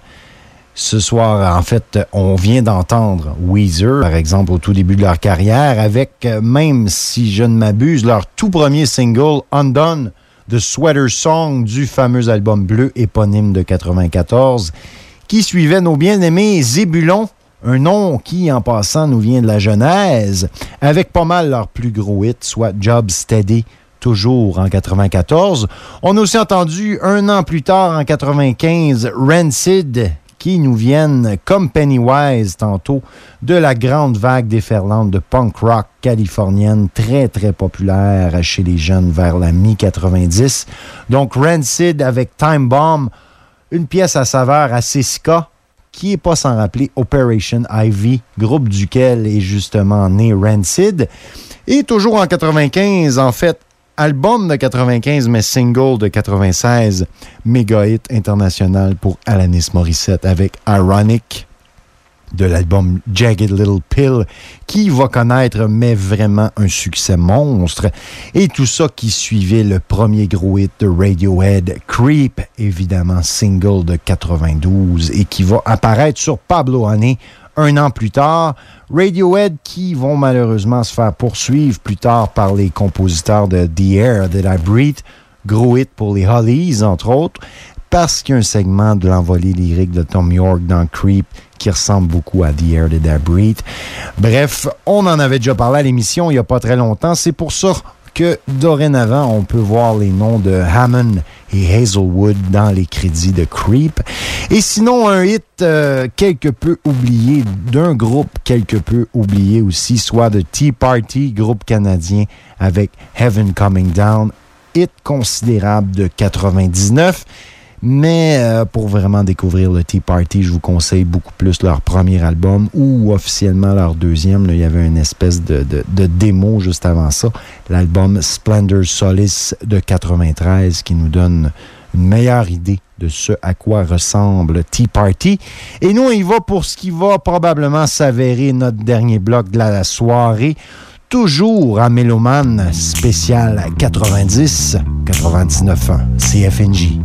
S1: Ce soir, en fait, on vient d'entendre Weezer, par exemple, au tout début de leur carrière, avec, même si je ne m'abuse, leur tout premier single, Undone, The Sweater Song, du fameux album bleu éponyme de quatre-vingt-quatorze, qui suivait nos bien-aimés Zébulon, un nom qui, en passant, nous vient de la Genèse, avec pas mal leur plus gros hit, soit Job Steady, toujours en quatre-vingt-quatorze. On a aussi entendu, un an plus tard, en quatre-vingt-quinze, Rancid, qui nous viennent, comme Pennywise tantôt, de la grande vague déferlante de punk rock californienne, très, très populaire chez les jeunes vers la mi-quatre-vingt-dix. Donc, Rancid avec Time Bomb, une pièce à saveur assez ska, qui n'est pas sans rappeler Operation Ivy, groupe duquel est justement né Rancid. Et toujours en quatre-vingt-quinze, en fait, album de quatre-vingt-quinze, mais single de quatre-vingt-seize, méga hit international pour Alanis Morissette avec Ironic de l'album Jagged Little Pill, qui va connaître, mais vraiment un succès monstre. Et tout ça qui suivait le premier gros hit de Radiohead, Creep, évidemment single de quatre-vingt-douze, et qui va apparaître sur Pablo Honey un an plus tard. Radiohead qui vont malheureusement se faire poursuivre plus tard par les compositeurs de The Air That I Breathe, gros hit pour les Hollies, entre autres, parce qu'il y a un segment de l'envolée lyrique de Tom York dans Creep qui ressemble beaucoup à The Air That I Breathe. Bref, on en avait déjà parlé à l'émission il n'y a pas très longtemps. C'est pour ça que dorénavant, on peut voir les noms de Hammond et Hazelwood dans les crédits de Creep. Et sinon, un hit euh, quelque peu oublié, d'un groupe quelque peu oublié aussi, soit de Tea Party, groupe canadien avec Heaven Coming Down, hit considérable de quatre-vingt-dix-neuf. Mais euh, pour vraiment découvrir le Tea Party, je vous conseille beaucoup plus leur premier album ou officiellement leur deuxième. Là, il y avait une espèce de, de, de démo juste avant ça. L'album Splendor Solace de quatre-vingt-treize qui nous donne une meilleure idée de ce à quoi ressemble Tea Party. Et nous, on y va pour ce qui va probablement s'avérer notre dernier bloc de la soirée. Toujours à Mélomane spécial quatre-vingt-dix quatre-vingt-dix-neuf un C F N J.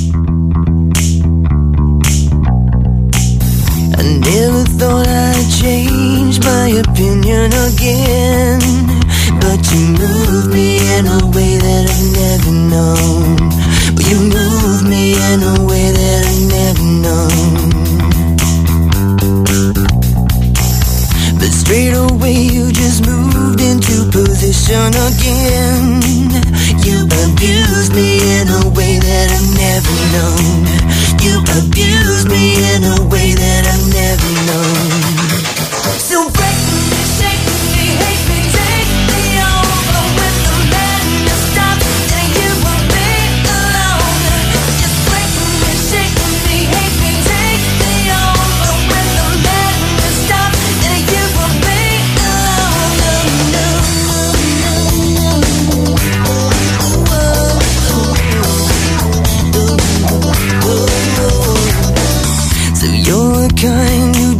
S8: I never thought I'd change my opinion again, but you moved me in a way that I've never known. But you moved me in a way that I've never known. But straight away you just moved into position again. You abused me in a way that I've never known. You abused me in a way that I've never known. So break me, shake me, hate me, take me over with the madness. Stop, and you won't be alone. Just break me, shake me, hate me, take me over with the madness. Stop, and you won't be alone. No, no, no, no. So you're the kind who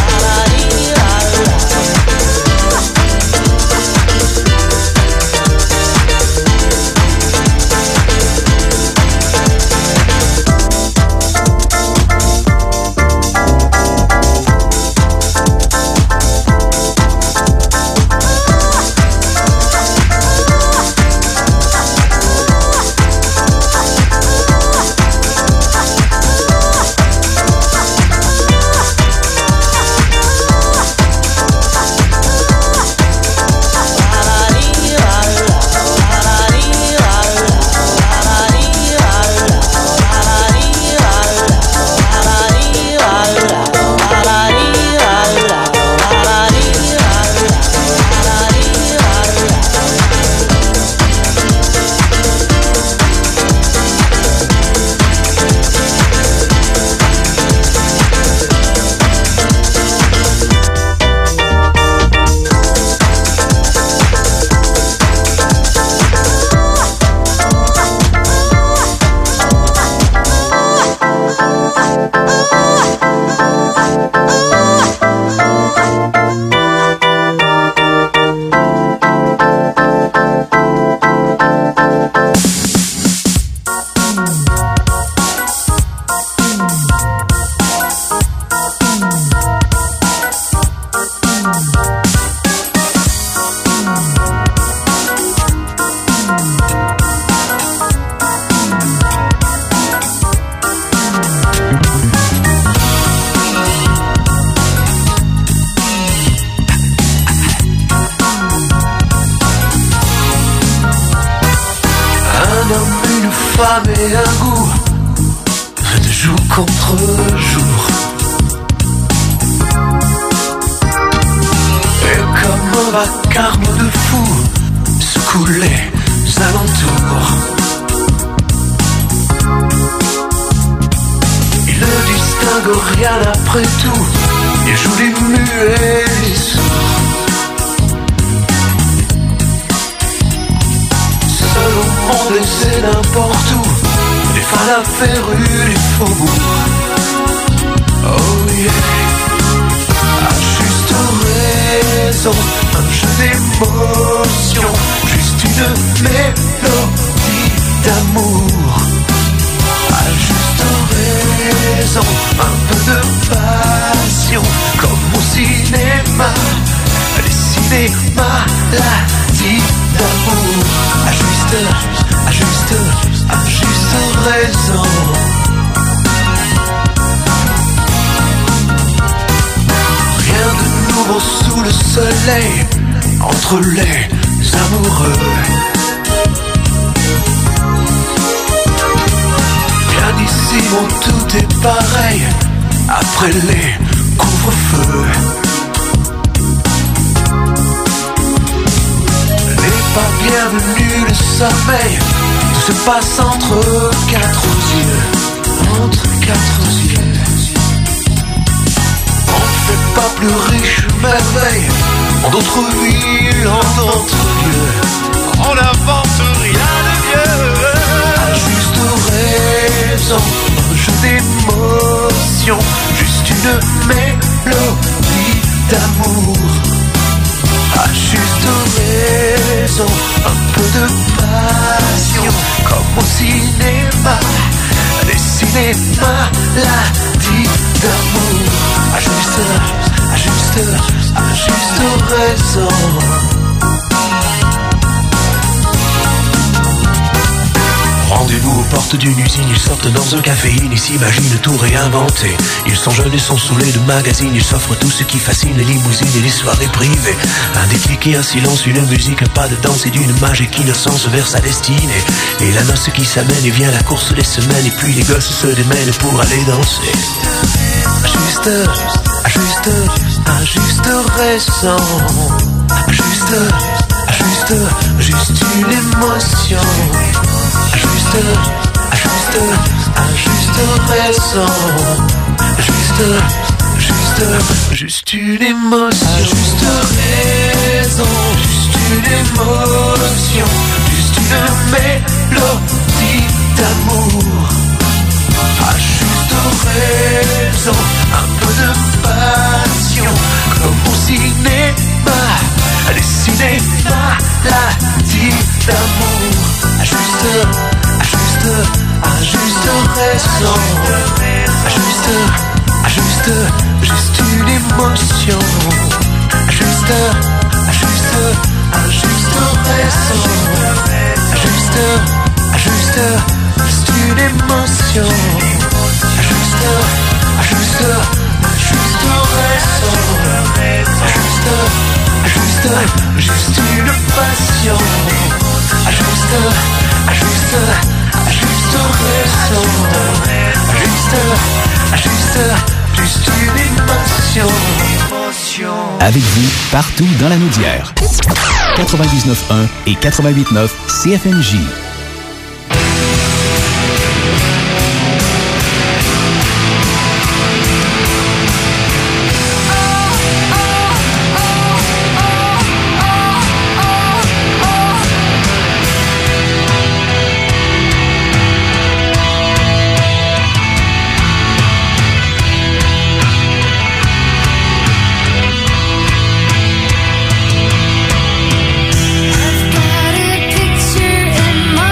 S18: Et un goût de jour contre jour. Et comme un vacarme de fou secoue les alentours. Il ne distingue rien après tout. Il joue les muets et les sourds. Seul au monde et c'est n'importe où. Les fans à faire du faubourg. Oh yeah. À juste raison, un jeu d'émotion, juste une mélodie d'amour. À juste raison, un peu de passion, comme au cinéma, les cinémas, la vie d'amour. À juste, à juste, à juste raison. Rien de nouveau sous le soleil, entre les amoureux. Bien ici, mon tout est pareil, après les couvre-feux. N'est pas bienvenu le sommeil, tout se passe entre quatre yeux, entre quatre yeux. On ne fait pas plus riche merveille, en d'autres villes, en d'autres lieux. On n'invente rien de mieux. À juste raison, un jeu d'émotion, juste une mélodie d'amour. À juste raison, un peu de passion, comme au cinéma, les cinémas, la vie d'amour. À juste, à juste, à juste raison. Rendez-vous aux portes d'une usine, ils sortent dans un café, ils s'imaginent tout réinventer. Ils sont jeunes et sont saoulés de magazines, ils s'offrent tout ce qui fascine, les limousines et les soirées privées. Un déclic et un silence, une musique, un pas de danse et d'une magique innocence vers sa destinée. Et la noce qui s'amène et vient la course des semaines, et puis les gosses se démènent pour aller danser. À juste, à juste, à juste raison. À juste, à juste, juste une émotion. À juste, à juste, à juste raison. À juste, juste, juste une émotion. À juste raison, juste une émotion. Juste une mélodie d'amour. À juste raison, un peu de passion, comme au cinéma, les cinémas, la vie d'amour. À juste, à juste, à juste raison. À juste, à juste, juste une émotion. À juste, à juste, à juste raison. À juste, à juste, juste une émotion. À juste, à juste, à juste raison. À juste, à juste, juste une passion. À juste, à juste, à juste raison. À juste, à juste, juste une émotion.
S3: Avec vous, partout dans la Naudière. quatre-vingt-dix-neuf un et quatre-vingt-huit neuf C F N J.
S2: Got a picture in my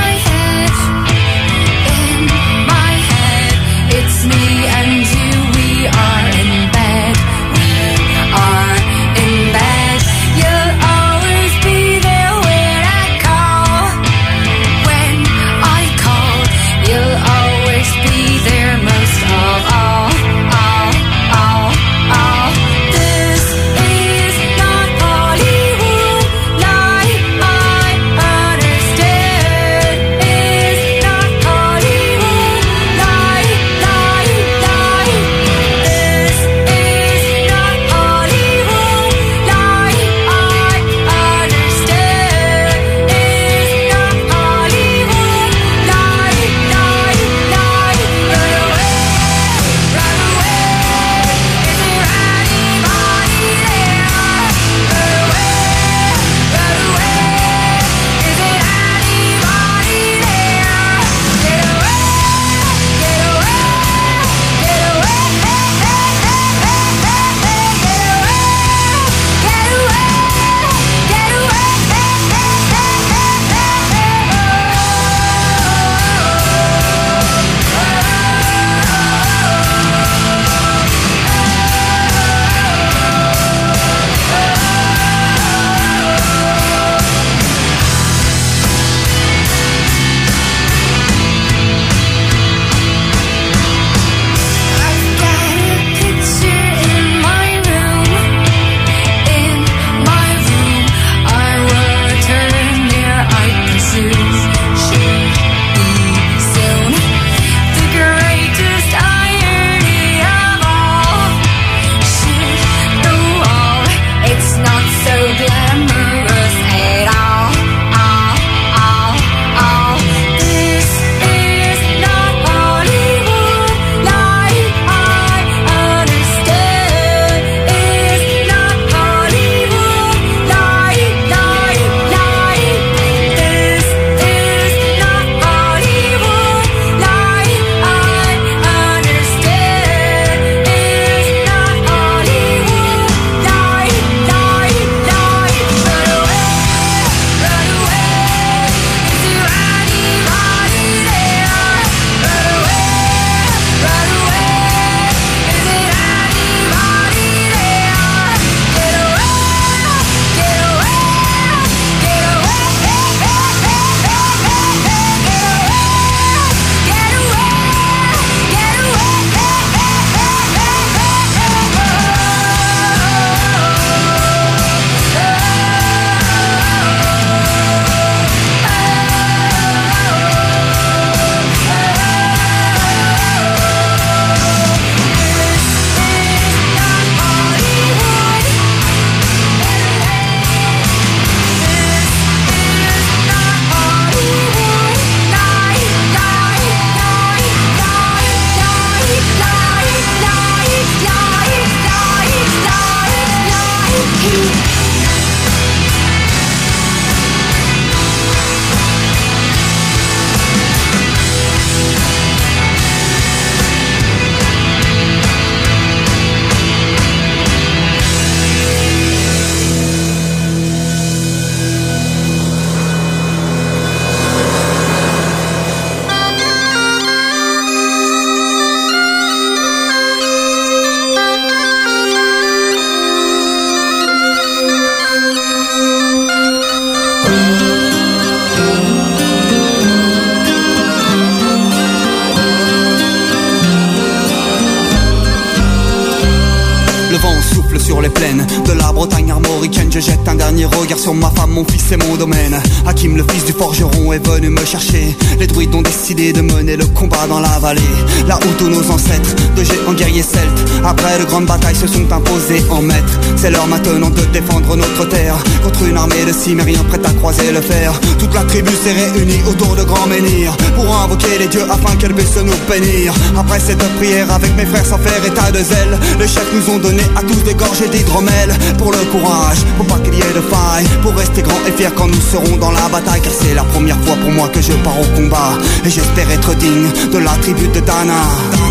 S19: sur les plaines de la Bretagne armoricaine. Je jette un dernier regard sur ma femme, mon fils et mon domaine. Hakim, le fils du forgeron, est venu me chercher. Les druides ont décidé de mener le combat dans la vallée, là où tous nos ancêtres, de géants guerriers celtes, après de grandes batailles se sont imposés en maîtres. C'est l'heure maintenant de défendre notre terre contre une armée de cimériens prête à croiser le fer. Toute la tribu s'est réunie autour de grands menhirs pour invoquer les dieux afin qu'elle puisse nous bénir. Après cette prière avec mes frères sans faire état de zèle, les chefs nous ont donné à tous des gorgées d'hydromel. Pour le courage, pour pas qu'il y ait de faille, pour rester grand et fier quand nous serons dans la bataille. Car c'est la première fois pour moi que je pars au combat, et j'espère être digne de la tribu de Dana.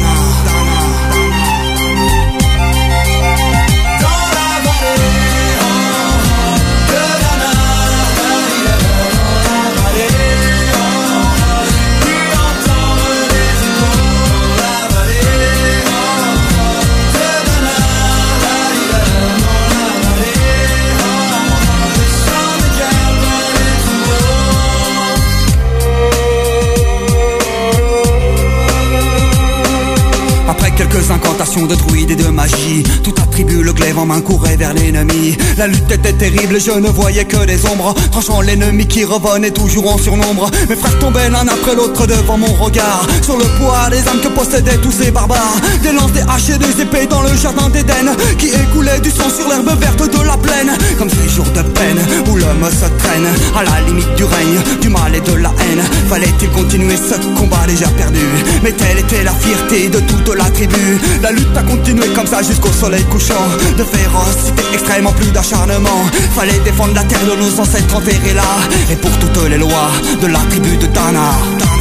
S19: Quelques incantations de druides et de magie, tout attribue le glaive en main courait vers l'ennemi. La lutte était terrible, je ne voyais que des ombres, tranchant l'ennemi qui revenait toujours en surnombre. Mes frères tombaient l'un après l'autre devant mon regard, sur le poids des âmes que possédaient tous ces barbares. Des lances, des haches et des épées dans le jardin d'Éden, qui écoulait du sang sur l'herbe verte de la plaine. Comme ces jours de peine où l'homme se traîne à la limite du règne, du mal et de la haine. Fallait-il continuer ce combat déjà perdu? Mais telle était la fierté de toute la tribu. La lutte a continué comme ça jusqu'au soleil couchant. De férocité extrême en plus d'acharnement. Fallait défendre la terre de nos ancêtres enterrés là, et pour toutes les lois de la tribu de Dana.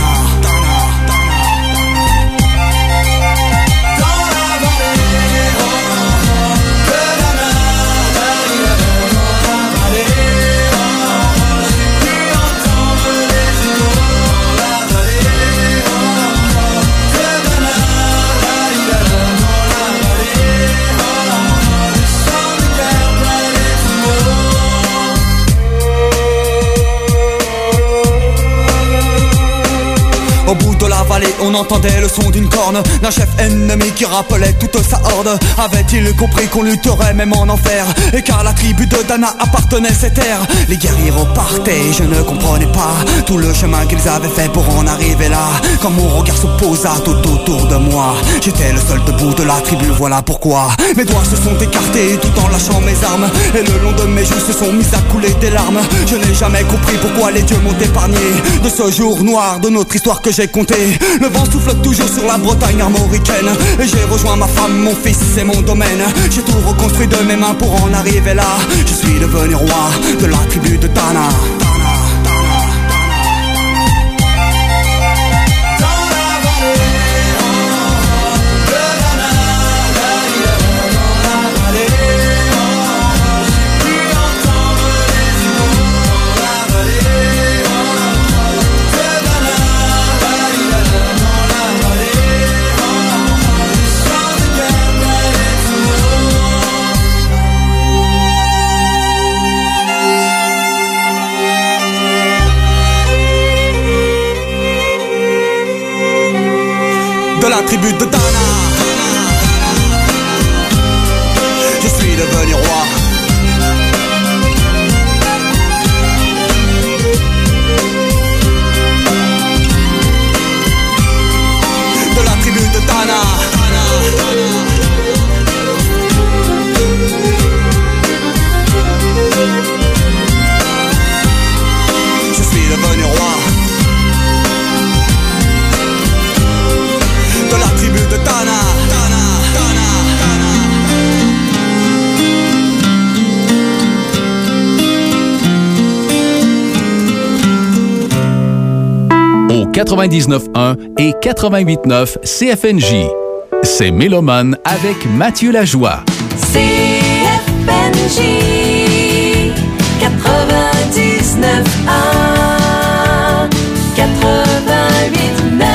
S19: Au bout de la vallée, on entendait le son d'une corne d'un chef ennemi qui rappelait toute sa horde. Avait-il compris qu'on lutterait même en enfer, et qu'à la tribu de Dana appartenait ces terres? Les guerriers repartaient, je ne comprenais pas tout le chemin qu'ils avaient fait pour en arriver là. Quand mon regard se posa tout autour de moi, j'étais le seul debout de la tribu, voilà pourquoi mes doigts se sont écartés tout en lâchant mes armes, et le long de mes joues se sont mis à couler des larmes. Je n'ai jamais compris pourquoi les dieux m'ont épargné de ce jour noir de notre histoire que j'ai compté. Le vent souffle toujours sur la Bretagne armoricaine, et j'ai rejoint ma femme, mon fils et mon domaine. J'ai tout reconstruit de mes mains pour en arriver là. Je suis devenu roi de la tribu de Dana. De la tribu de Dana, je suis devenu roi. De la tribu de Dana. Je suis devenu roi. De la tribu de Dana, Dana, Dana,
S3: Dana. Au quatre-vingt-dix-neuf un et quatre-vingt-huit neuf C F N J, c'est Mélomane avec Mathieu Lajoie.
S2: C F N J quatre-vingt-dix-neuf un, quatre-vingt-huit neuf.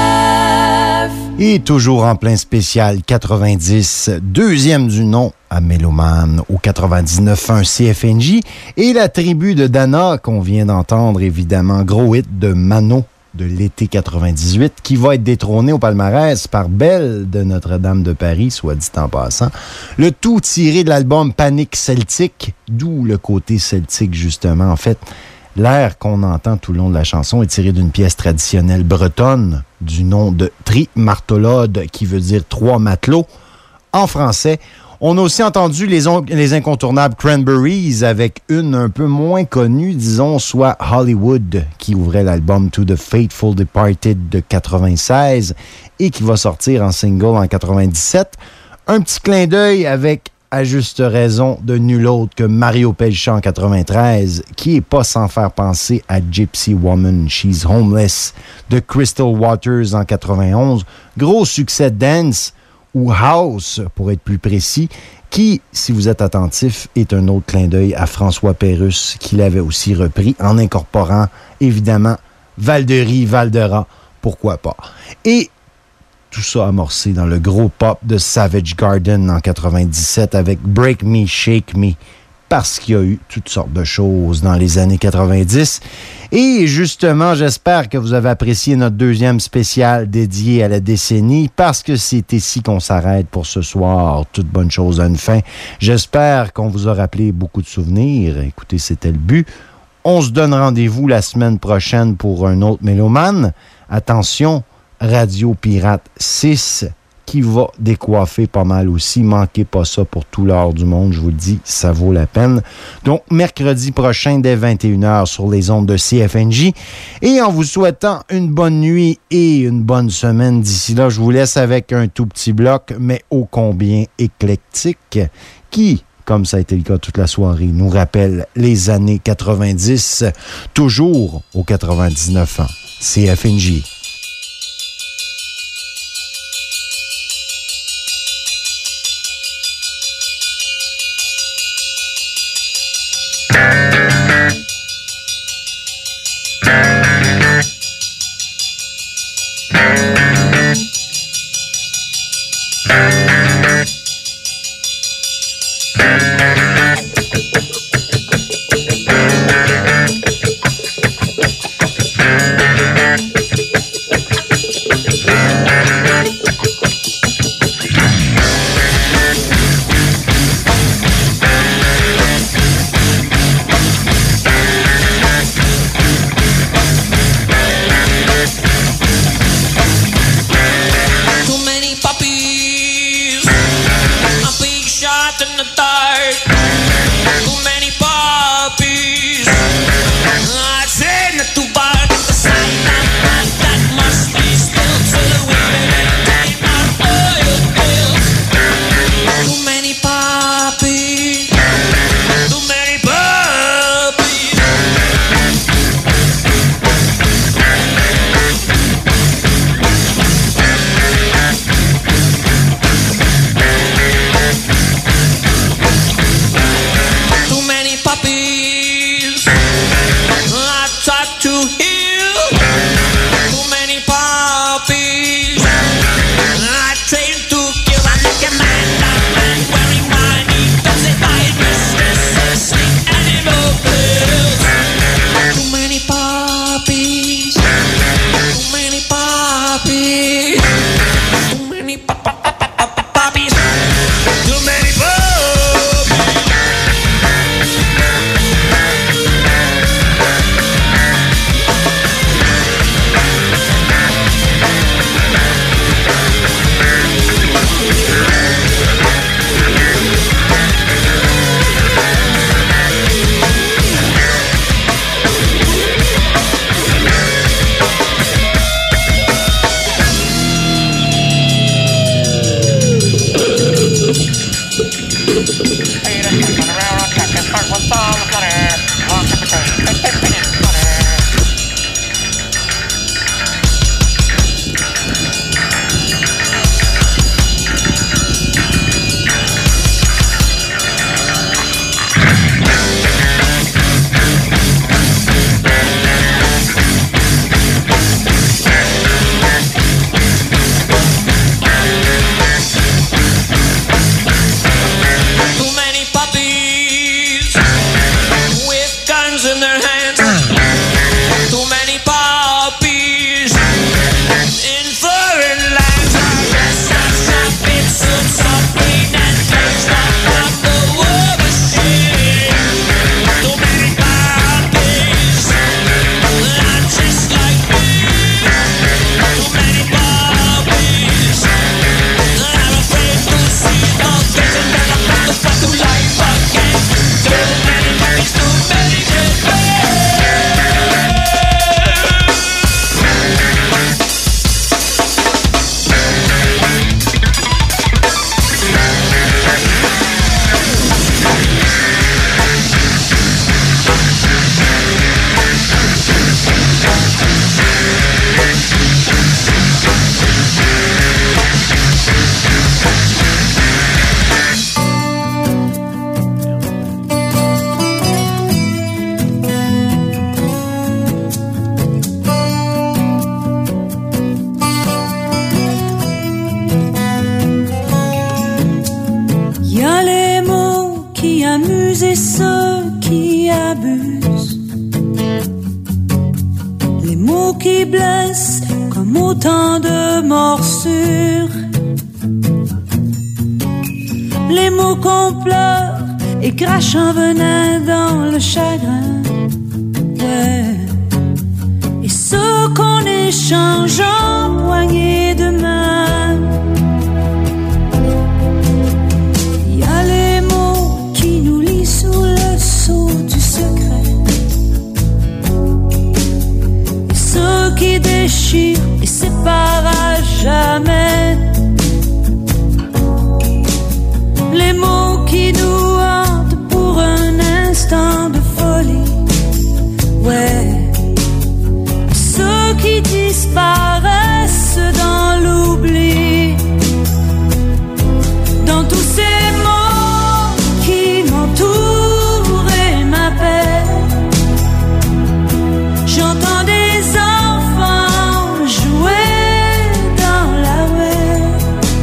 S1: Et toujours en plein spécial quatre-vingt-dix, deuxième du nom à Mélomane au quatre-vingt-dix-neuf un C F N J. Et la tribu de Dana qu'on vient d'entendre, évidemment, gros hit de Mano de l'été quatre-vingt-dix-huit, qui va être détrôné au palmarès par Belle de Notre-Dame de Paris, soit dit en passant. Le tout tiré de l'album Panic Celtique, d'où le côté celtique, justement. En fait, l'air qu'on entend tout le long de la chanson est tiré d'une pièce traditionnelle bretonne du nom de Tri Martolode, qui veut dire trois matelots en français. On a aussi entendu les, on- les incontournables Cranberries avec une un peu moins connue, disons, soit Hollywood, qui ouvrait l'album To the Faithful Departed de quatre-vingt-seize et qui va sortir en single en quatre-vingt-dix-sept. Un petit clin d'œil avec, à juste raison, de nul autre que Mario Pelchat en quatre-vingt-treize, qui est pas sans faire penser à Gypsy Woman, She's Homeless de Crystal Waters en quatre-vingt-onze. Gros succès dance, ou House, pour être plus précis, qui, si vous êtes attentif, est un autre clin d'œil à François Pérusse, qui l'avait aussi repris en incorporant, évidemment, Val-de-Rie, Val-de-Rat, pourquoi pas. Et tout ça amorcé dans le gros pop de Savage Garden en quatre-vingt-dix-sept avec Break Me, Shake Me, parce qu'il y a eu toutes sortes de choses dans les années quatre-vingt-dix. Et justement, j'espère que vous avez apprécié notre deuxième spécial dédié à la décennie, parce que c'est ici qu'on s'arrête pour ce soir. Toute bonne chose a une fin. J'espère qu'on vous a rappelé beaucoup de souvenirs. Écoutez, c'était le but. On se donne rendez-vous la semaine prochaine pour un autre Mélomane. Attention, Radio Pirate six, qui va décoiffer pas mal aussi. Manquez pas ça pour tout l'or du monde, je vous le dis, ça vaut la peine. Donc, mercredi prochain, dès vingt et une heures, sur les ondes de C F N J. Et en vous souhaitant une bonne nuit et une bonne semaine d'ici là, je vous laisse avec un tout petit bloc, mais ô combien éclectique, qui, comme ça a été le cas toute la soirée, nous rappelle les années quatre-vingt-dix, toujours au quatre-vingt-dix-neuf ans. C F N J.
S8: Too many puppies autant de morsures. Les mots qu'on pleure et crachent un venin dans le chagrin. Ouais. Et ceux qu'on échange en poignées de main. Il y a les mots qui nous lient sous le sceau du secret. Et ceux qui déchirent et séparent à jamais. Les mots qui nous hantent pour un instant de folie. Ouais. Ceux qui disparaissent dans l'oubli. Dans tous ces mots qui m'entourent et m'appellent, j'entends des enfants jouer dans la ruelle.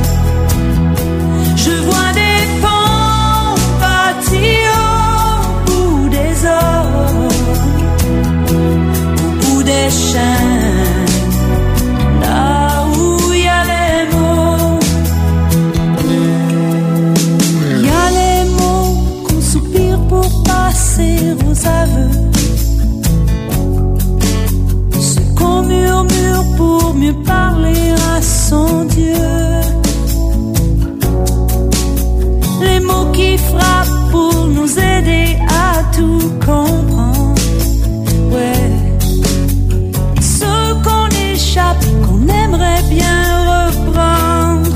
S8: Je vois des ponts bâtis au bout des heures, au bout des chaînes, là où il y a les mots. Il y a les mots qu'on soupire pour passer aux aveux, ce qu'on murmure pour mieux parler à son Dieu. Les mots qui frappent pour nous aider à tout comprendre. Ouais. Ceux qu'on échappe, qu'on aimerait bien reprendre.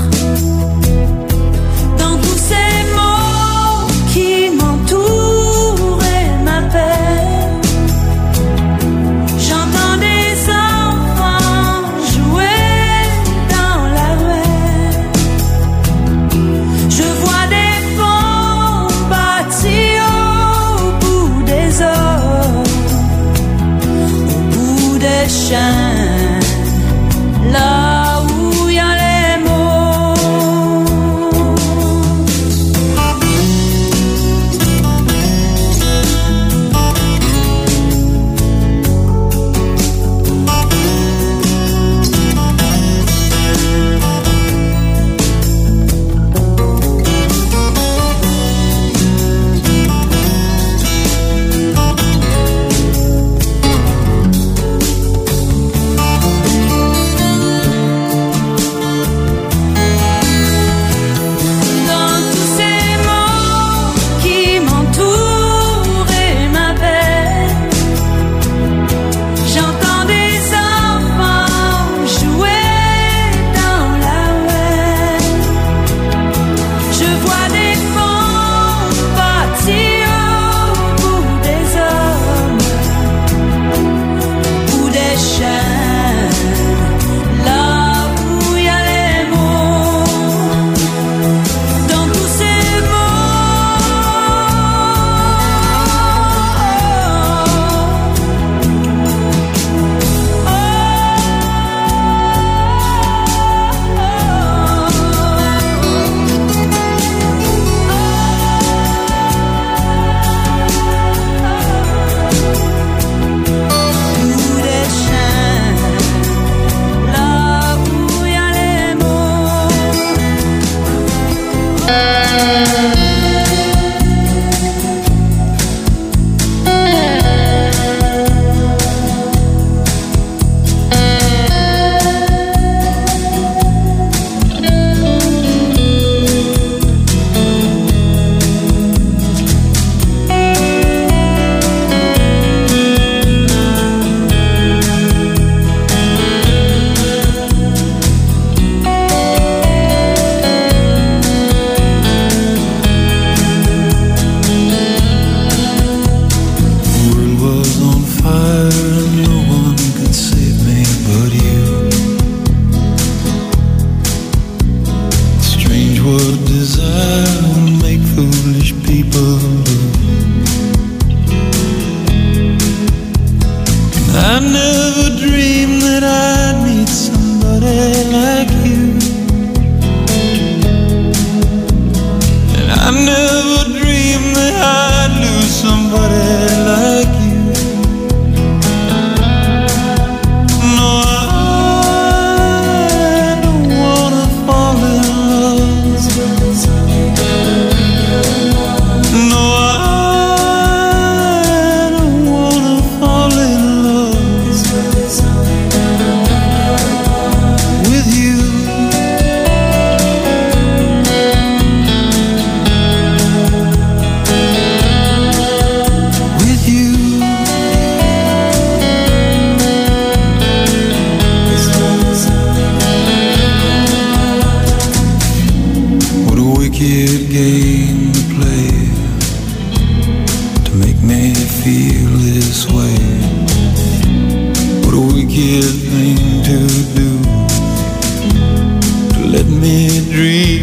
S8: Dans tous ces mots qui m'entourent et m'appellent, j'entends des enfants jouer dans la ruelle. Je vois des ponts bâtis au bout des heures.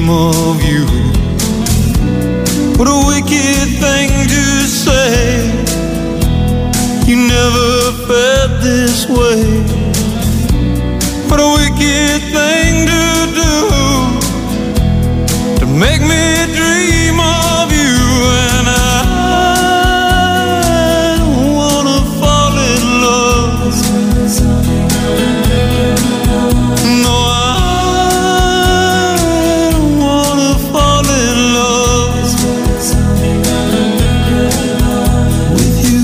S16: dream of you. What a wicked thing to say. You never felt this way. What a wicked thing to do, to make me dream of you. And I don't wanna fall in love. No, I don't wanna fall in love with you.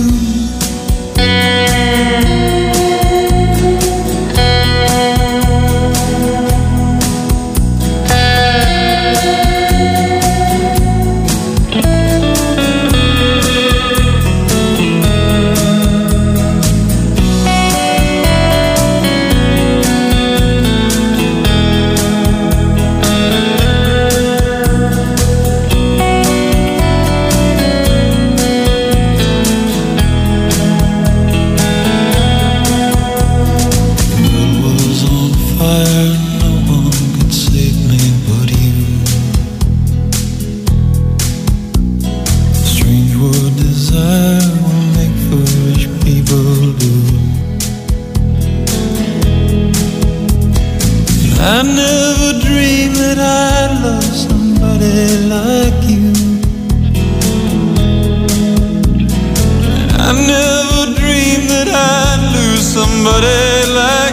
S16: I never dreamed that I'd love somebody like you. I never dreamed that I'd lose somebody like